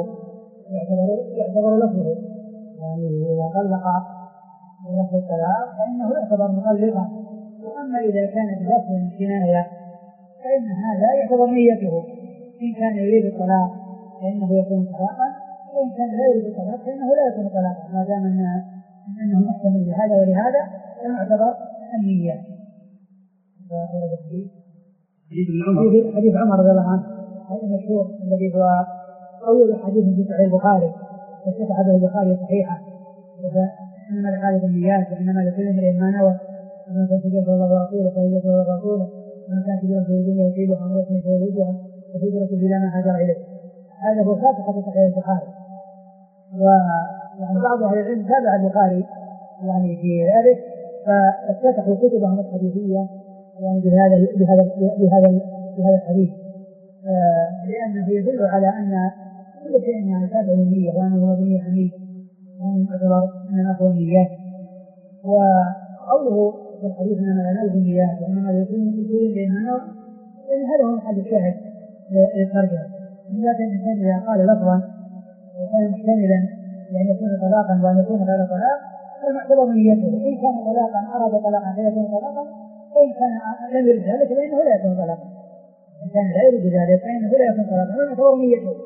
لفظه يعني إذا طلق بلفظ الطلاق فإنه يعتبر مطلقا. وأما إذا كانت بلفظ الجناية فإن هذا يعتبر نيته، إن كان يريد الطلاق فإنه يكون طلاقا، وإن كان لا يريد الطلاق فإنه لا يكون طلاقا، ما دام أنه محتمل لهذا ولهذا فيعتبر النية. حديث عمر رضي الله عنه هذا المشهور الذي هو أول حديث في صحيح البخاري وصححه البخاري صحيحا، إنما الأعمال بالنيات وإنما لكل امرئ ما نوى ومن كان هجرته إلى الله ورسوله فهجرته إلى الله ورسوله ومن كان هجرته إلى الدنيا يصيبها وامرأة يتزوجها فهجرته إلى ما هاجر إليه. هذا هو فاتحة صحيح البخاري، ويعني بعض أهل العلم تابع البخاري يعني في ذلك فافتتحوا كتبهم الحديثية يعني بهذا الحديث، لأنه يدل على أن كل شيء يعني تابع للنية وأنه مبني حميد وأنه يعتبر من أقوى النيات. وقوله في الحديث إنما الأعمال بالنيات وإنما لكل امرئ ما نوى لأن هذا هو محل الشاهد للترجمة. لكن الإنسان إذا قال لفظا وكان محتملا لأن يكون طلاقا وأن يكون غير طلاق فالمعتبر نيته، إن كان طلاقا أراد طلاقا فيكون طلاقا، وإن كان لم يرد ذلك فإنه لا يكون طلاقا، إن كان لا يرد ذلك فإنه لا يكون طلاقا، والمعتبر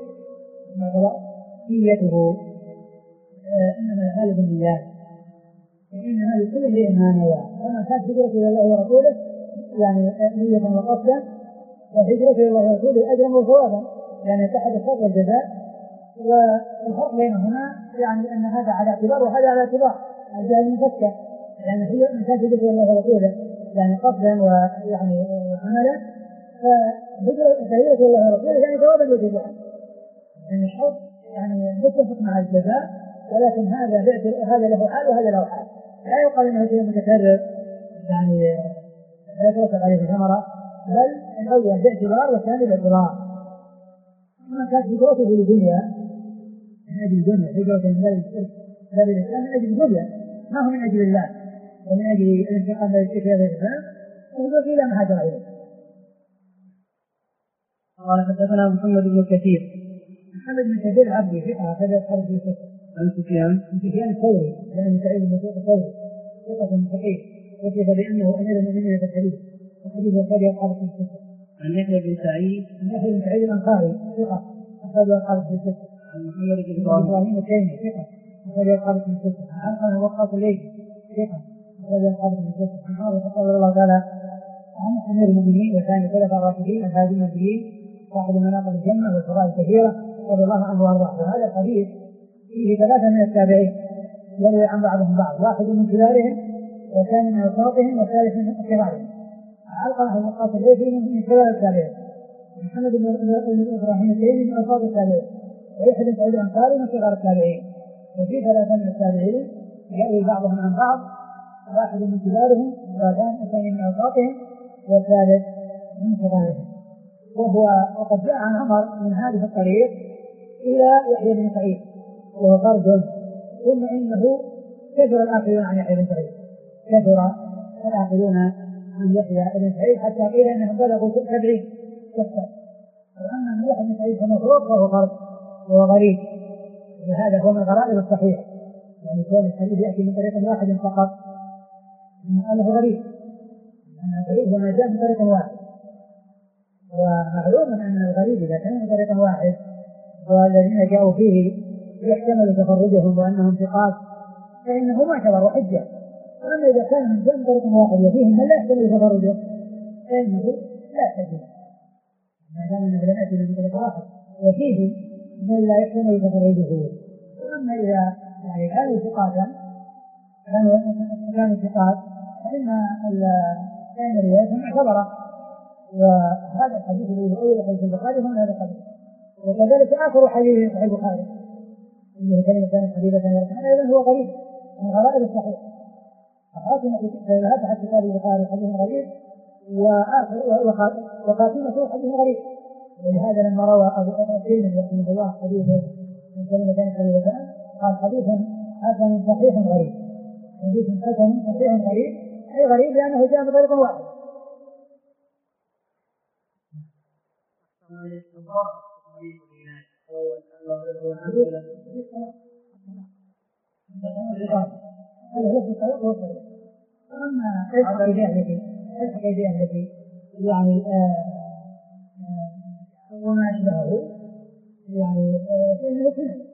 نيته. إنما الأعمال بالنيات وإنما لكل امرئ ما نوى، فمن كانت هجرته إلى الله ورسوله يعني نية وقصدا فهجرته إلى الله ورسوله أجرا وثوابا، يعني اتحد الشرط والجزاء. والفرق بينهما يعني أن هذا على اعتبار وهذا على اعتبار الجهل المفكر، يعني هي من كانت هجرته إلى الله ورسوله يعني قصدا ويعني عملا فهجرته إلى الله ورسوله يعني ثوابا وجزاء، يعني الشرط يعني متفق مع الجزاء، ولكن هذا له حال وهذا له حال، لا يقال انه شيء متكرر يعني لا يترتب عليه ثمره، بل الاول باعتبار والثاني باعتبار. اما كانت هجرته للدنيا من اجل الدنيا، هجرته من باب الاسلام من اجل الدنيا ما هو من اجل الله ومن اجل الانتقام من الشرك هذا الاسلام، فهجرته الى ما هاجر اليه. قال حدثنا محمد بن كثير عبدي ثقة هكذا يقال في ثقة. عن سفيان الثوري لأن سعيد بن الثوري ثقة صحيح وصف بأنه أمير المؤمنين في الحديث، الحديث وقد يقال في ثقة. عن يحيى بن سعيد الأنصاري ثقة وقد يقال في ثقة. عن محمد بن إبراهيم التيمي ثقة وقد يقال في ثقة. عن علقمة وقاص الليثي ثقة وقد يقال في ثقة. عن عمر رضي الله تعالى عن أمير المؤمنين وثاني الخلفاء الراشدين الهادي المهديين صاحب المناقب الجنة والفضائل الكثيرة رضي الله عنه وارضاه. وهذا الحديث فيه ثلاثة من التابعين يروي عن بعضهم بعض، واحد من كبارهم وثاني من أوساطهم والثالث من كبارهم. علقمة وقاص الليثي من كبار التابعين، محمد بن إبراهيم التيمي من أوساط التابعين، ويحيى بن سعيد الأنصاري من صغار التابعين. وفي ثلاثة من التابعين يروي بعضهم عن بعض، واحد من كبارهم والثاني من أوساطهم والثالث من كبارهم. وقد جاء عن عمر من هذه الطريق إلى يحيى بن سعيد وهو فرد، ثم إنه كثر الآخرون عن يحيى بن سعيد، كثر الآخرون عن يحيى بن سعيد حتى قيل أنهم بلغوا 70 كثر. وأما من يحيى بن سعيد فمفروض فهو فرد وهو غريب، وهذا هو من الغرائب الصحيح، يعني كون الحديث يأتي من طريق واحد فقط أنه غريب، أنه غريب وما جاء من طريق واحد. ومعلوم أن الغريب إذا كان من طريق واحد والذين جاءوا فيه يحتمل تفردهم وأنهم ثقات فإنه معتبر حجة. وأما إذا كان من جاء من طريق واحد وفيهم من لا يحتمل تفرده فإنه لا يحتمل، ما أنه لم يأتي بمثل واحد وفيه من لا يحتمل تفرده. وأما إذا يعني كانوا ثقات فإن الرواية معتبرة. وهذا الحديث الذي يقول حديث البخاري هو هذا الحديث. وكذلك آخر حديث صحيح البخاري اللي كلمة كانت حبيبة أيضا هو غريب من غرائب الصحيح. أخذنا في هذا كتاب البخاري حديث غريب وخاتمته حديث غريب. ولهذا لما روى أبو الترمذي رحمه الله حديث من كلمتين حبيبتان قال حديث حسن صحيح غريب. حديث حسن صحيح غريب أي غريب لأنه جاء بطريق واحد. هذا هو الطريق هو الطريق. أما الحديث التي يعني وما أشبهه يعني